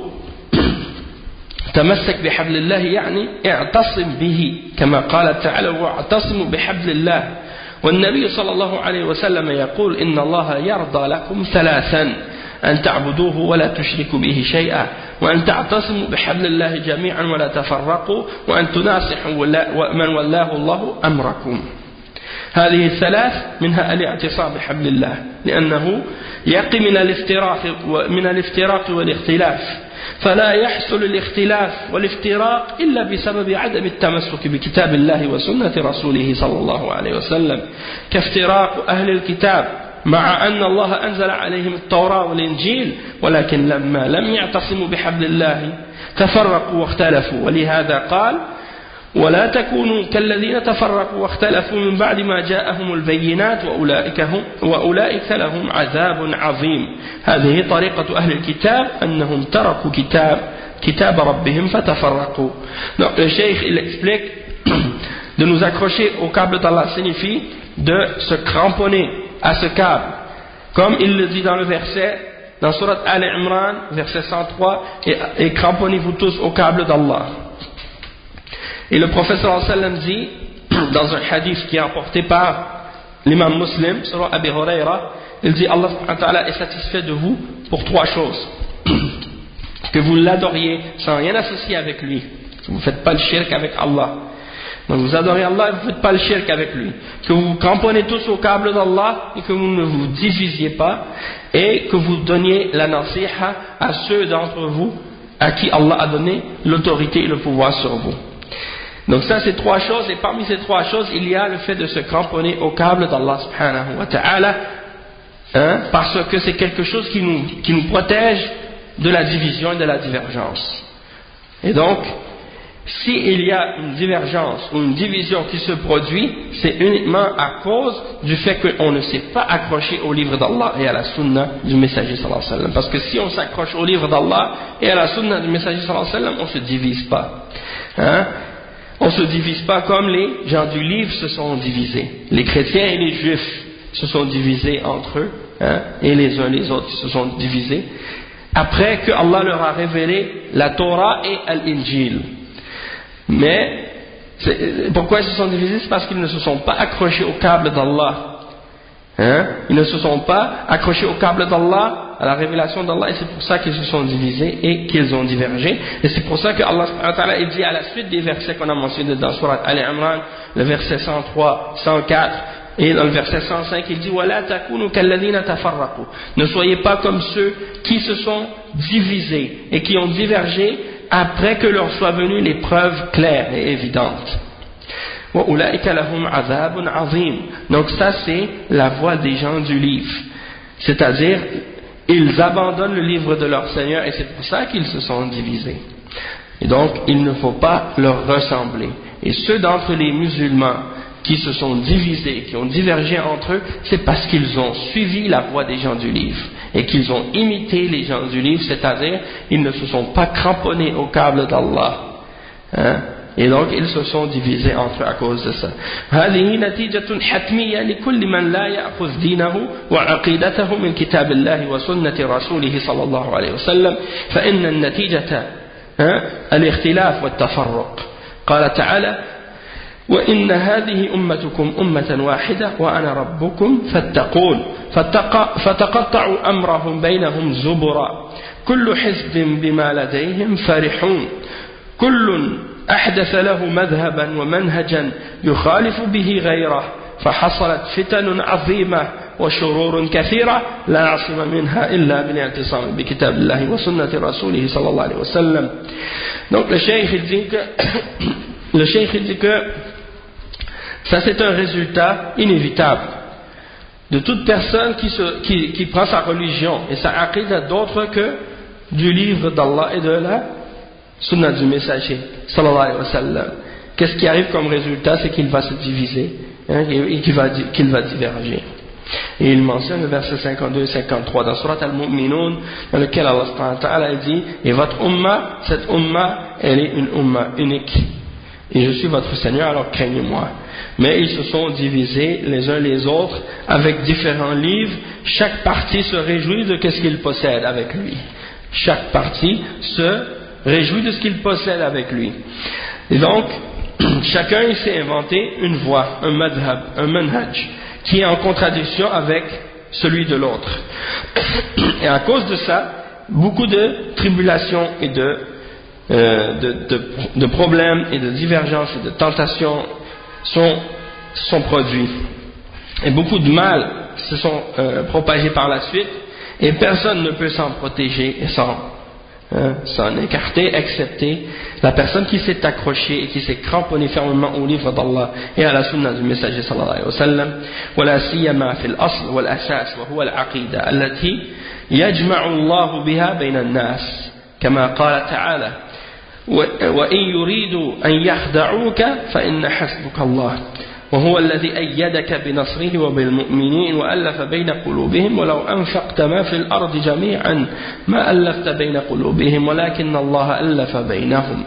تمسك بحبل الله يعني اعتصم به كما قال تعالى واعتصموا بحبل الله. والنبي صلى الله عليه وسلم يقول إن الله يرضى لكم ثلاثا أن تعبدوه ولا تشركوا به شيئا وأن تعتصموا بحبل الله جميعا ولا تفرقوا وأن تناصحوا من ولاه الله أمركم. هذه الثلاث منها الاعتصام بحبل الله لأنه يقي من الافتراق من الافتراق والاختلاف فلا يحصل الاختلاف والافتراق إلا بسبب عدم التمسك بكتاب الله وسنة رسوله صلى الله عليه وسلم كافتراق أهل الكتاب مع أن الله أنزل عليهم التوراة والإنجيل ولكن لما لم يعتصموا بحبل الله تفرقوا واختلفوا. ولهذا قال ولا تكونوا كالذين تفرقوا واختلفوا من بعد ما جاءهم البينات وأولئك, هم وأولئك لهم عذاب عظيم. هذه طريقة أهل الكتاب أنهم تركوا كتاب كتاب ربهم فتفرقوا. Donc le cheikh il explique de nous accrocher au câble d'Allah signifie de se cramponner à ce câble, comme il le dit dans le verset dans Surat Al-Imran verset cent trois, et, et cramponnez-vous tous au câble d'Allah. Et le prophète sallallahu alayhi wa sallam dit dans un hadith qui est rapporté par l'imam Muslim selon Abi Huraira, il dit Allah subhanahu wa ta'ala est satisfait de vous pour trois choses: que vous l'adoriez sans rien associer avec lui, que vous ne faites pas le shirk avec Allah, donc vous adorez Allah et vous ne faites pas le shirk avec lui, que vous vous cramponnez tous au câble d'Allah et que vous ne vous divisiez pas, et que vous donniez la nasiha à ceux d'entre vous à qui Allah a donné l'autorité et le pouvoir sur vous. Donc ça c'est trois choses, et parmi ces trois choses il y a le fait de se cramponner au câble d'Allah subhanahu wa ta'ala, hein, parce que c'est quelque chose qui nous, qui nous protège de la division et de la divergence. Et donc s'il y a une divergence ou une division qui se produit, c'est uniquement à cause du fait qu'on ne s'est pas accroché au livre d'Allah et à la sunna du messager sallallahu alayhi wa sallam. Parce que si on s'accroche au livre d'Allah et à la sunna du messager sallallahu alayhi wa sallam, on ne se divise pas, hein? On ne se divise pas comme les gens du livre se sont divisés. Les chrétiens et les juifs se sont divisés entre eux, hein, et les uns les autres se sont divisés après que Allah leur a révélé la Torah et l'Injil. Mais pourquoi ils se sont divisés? C'est parce qu'ils ne se sont pas accrochés au câble d'Allah. Hein? Ils ne se sont pas accrochés au câble d'Allah, à la révélation d'Allah, et c'est pour ça qu'ils se sont divisés et qu'ils ont divergé. Et c'est pour ça que Allah subhanahu wa ta'ala dit à la suite des versets qu'on a mentionnés dans Surat Al-Imran, le verset cent trois, cent quatre, et dans le verset cent cinq, il dit وَلَا تَكُونُوا كَالَّذِينَ تَفَرَّقُوا. Ne soyez pas comme ceux qui se sont divisés et qui ont divergé après que leur soient venues les preuves claires et évidentes. وَأُولَئِكَ لَهُمْ عَذَابٌ عَظِيمٌ. Donc ça c'est la voie des gens du livre, c'est-à-dire ils abandonnent le livre de leur Seigneur et c'est pour ça qu'ils se sont divisés. Et donc, il ne faut pas leur ressembler. Et ceux d'entre les musulmans qui se sont divisés, qui ont divergé entre eux, c'est parce qu'ils ont suivi la voie des gens du livre et qu'ils ont imité les gens du livre, c'est-à-dire ils ne se sont pas cramponnés au câble d'Allah. Hein? Et donc ils se sont divisés entre eux à cause de ça. هذه نتيجة حتمية لكل من لا يأخذ دينه وعقيدته من كتاب الله وسنة رسوله صلى الله عليه وسلم فإن النتيجة الاختلاف والتفرق. قال تعالى: وإن هذه أمتكم أمة واحدة وأنا ربكم فاتقون فتقطعوا أمرهم بينهم زبرا كل حزب بما لديهم فرحون كل أحدث له مذهبا ومنهجا يخالف به غيره فحصلت فتن عظيمة وشرور كثيرة لا عاصم منها إلا بالاعتصام بكتاب الله وسنة رسوله صلى الله عليه وسلم. Donc le cheikh dit que le cheikh dit que ça c'est un résultat inévitable de toute personne qui, se, qui, qui prend sa religion et sa aqida d'autre que du livre d'Allah et de la sunna du messager sallallahu alayhi wa sallam. Qu'est-ce qui arrive comme résultat? C'est qu'il va se diviser, hein, et qu'il va, qu'il va diverger. Et il mentionne le verset cinquante-deux et cinquante-trois dans Surat Al-Mu'minun, dans lequel Allah subhanahu wa ta'ala dit: et votre umma, cette umma, elle est une umma unique et je suis votre Seigneur, alors craignez-moi. Mais ils se sont divisés les uns les autres avec différents livres. Chaque partie se réjouit de ce qu'il possède avec lui. Chaque partie se réjouit de ce qu'il possède avec lui. Et donc, chacun il s'est inventé une voie, un madhab, un manhaj, qui est en contradiction avec celui de l'autre. Et à cause de ça, beaucoup de tribulations et de, euh, de, de, de problèmes et de divergences et de tentations sont, sont produits. Et beaucoup de mal se sont euh, propagés par la suite, et personne ne peut s'en protéger et s'en Hein, s'en écarter, excepté la personne qui s'est accrochée et qui s'est cramponnée fermement au livre d'Allah et à la sunna du messager sallallahu alayhi wa sallam. ولا سيما في الأصل والأساس وهو العقيدة التي يجمع الله بها بين الناس كما قال تعالى: وإن يريدوا أن يخدعوك فإن حسبك الله وهو الذي أيدك بنصره وبالمؤمنين وألف بين قلوبهم ولو أنفقت ما في الأرض جميعا ما ألفت بين قلوبهم ولكن الله ألف بينهم.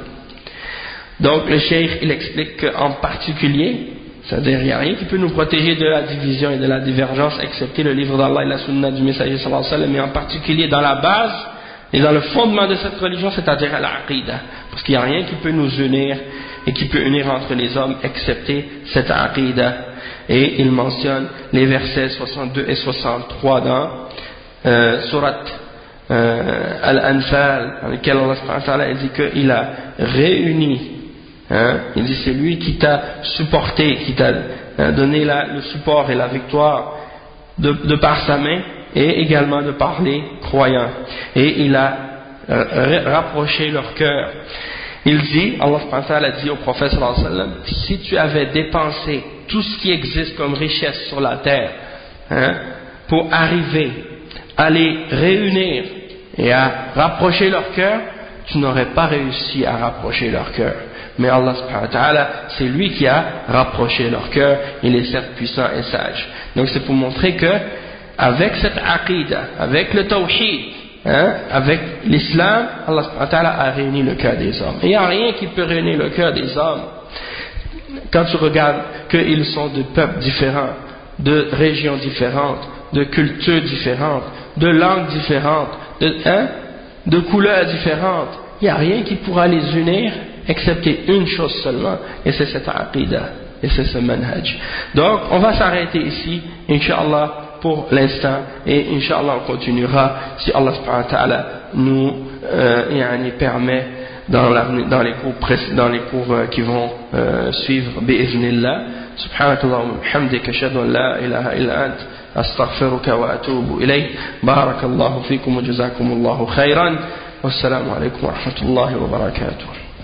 Donc le cheikh il explique qu'en particulier, c'est-à-dire il n'y a rien qui peut nous protéger de la division et de la divergence excepté le livre d'Allah et la sunna du messager sallallahu alayhi wa sallam, mais en particulier dans la base et dans le fondement de cette religion, c'est-à-dire à l'aqida, parce qu'il n'y a rien qui peut nous unir et qui peut unir entre les hommes excepté cette aqida. Et il mentionne les versets soixante-deux et soixante-trois dans euh, Surat euh, Al-Anfal, dans lequel Allah subhanahu wa ta'ala dit qu'il a réuni, hein, il dit c'est lui qui t'a supporté, qui t'a hein, donné la, le support et la victoire de, de par sa main et également de par les croyants, et il a rapproché leur cœur. Il dit, Allah subhanahu wa ta'ala dit au prophète sallallahu alayhi wa sallam: si tu avais dépensé tout ce qui existe comme richesse sur la terre, hein, pour arriver à les réunir et à rapprocher leur cœur, tu n'aurais pas réussi à rapprocher leur cœur. Mais Allah subhanahu wa ta'ala, c'est lui qui a rapproché leur cœur, il est certes puissant et sage. Donc c'est pour montrer que avec cette aqida, avec le tawhid, hein, avec l'islam, Allah subhanahu wa ta'ala a réuni le cœur des hommes. Et il n'y a rien qui peut réunir le cœur des hommes. Quand tu regardes qu'ils sont de peuples différents, de régions différentes, de cultures différentes, de langues différentes, de, hein, de couleurs différentes, il n'y a rien qui pourra les unir excepté une chose seulement, et c'est cette aqida, et c'est ce manhaj. Donc on va s'arrêter ici, Inch'Allah, pour l'instant, et Inch'Allah on continuera si Allah subhanahu wa ta'ala nous euh, permet dans, dans les cours, dans les cours euh, qui vont euh, suivre bi'iznillah. Subhanakallah wa bihamdika ashhadu an la ilaha illa ant astaghfiruka wa atubu ilayk. Barakallahu fikum wa jazakumullahu khairan. Wassalamu alaykum wa rahmatullahi wa barakatuh.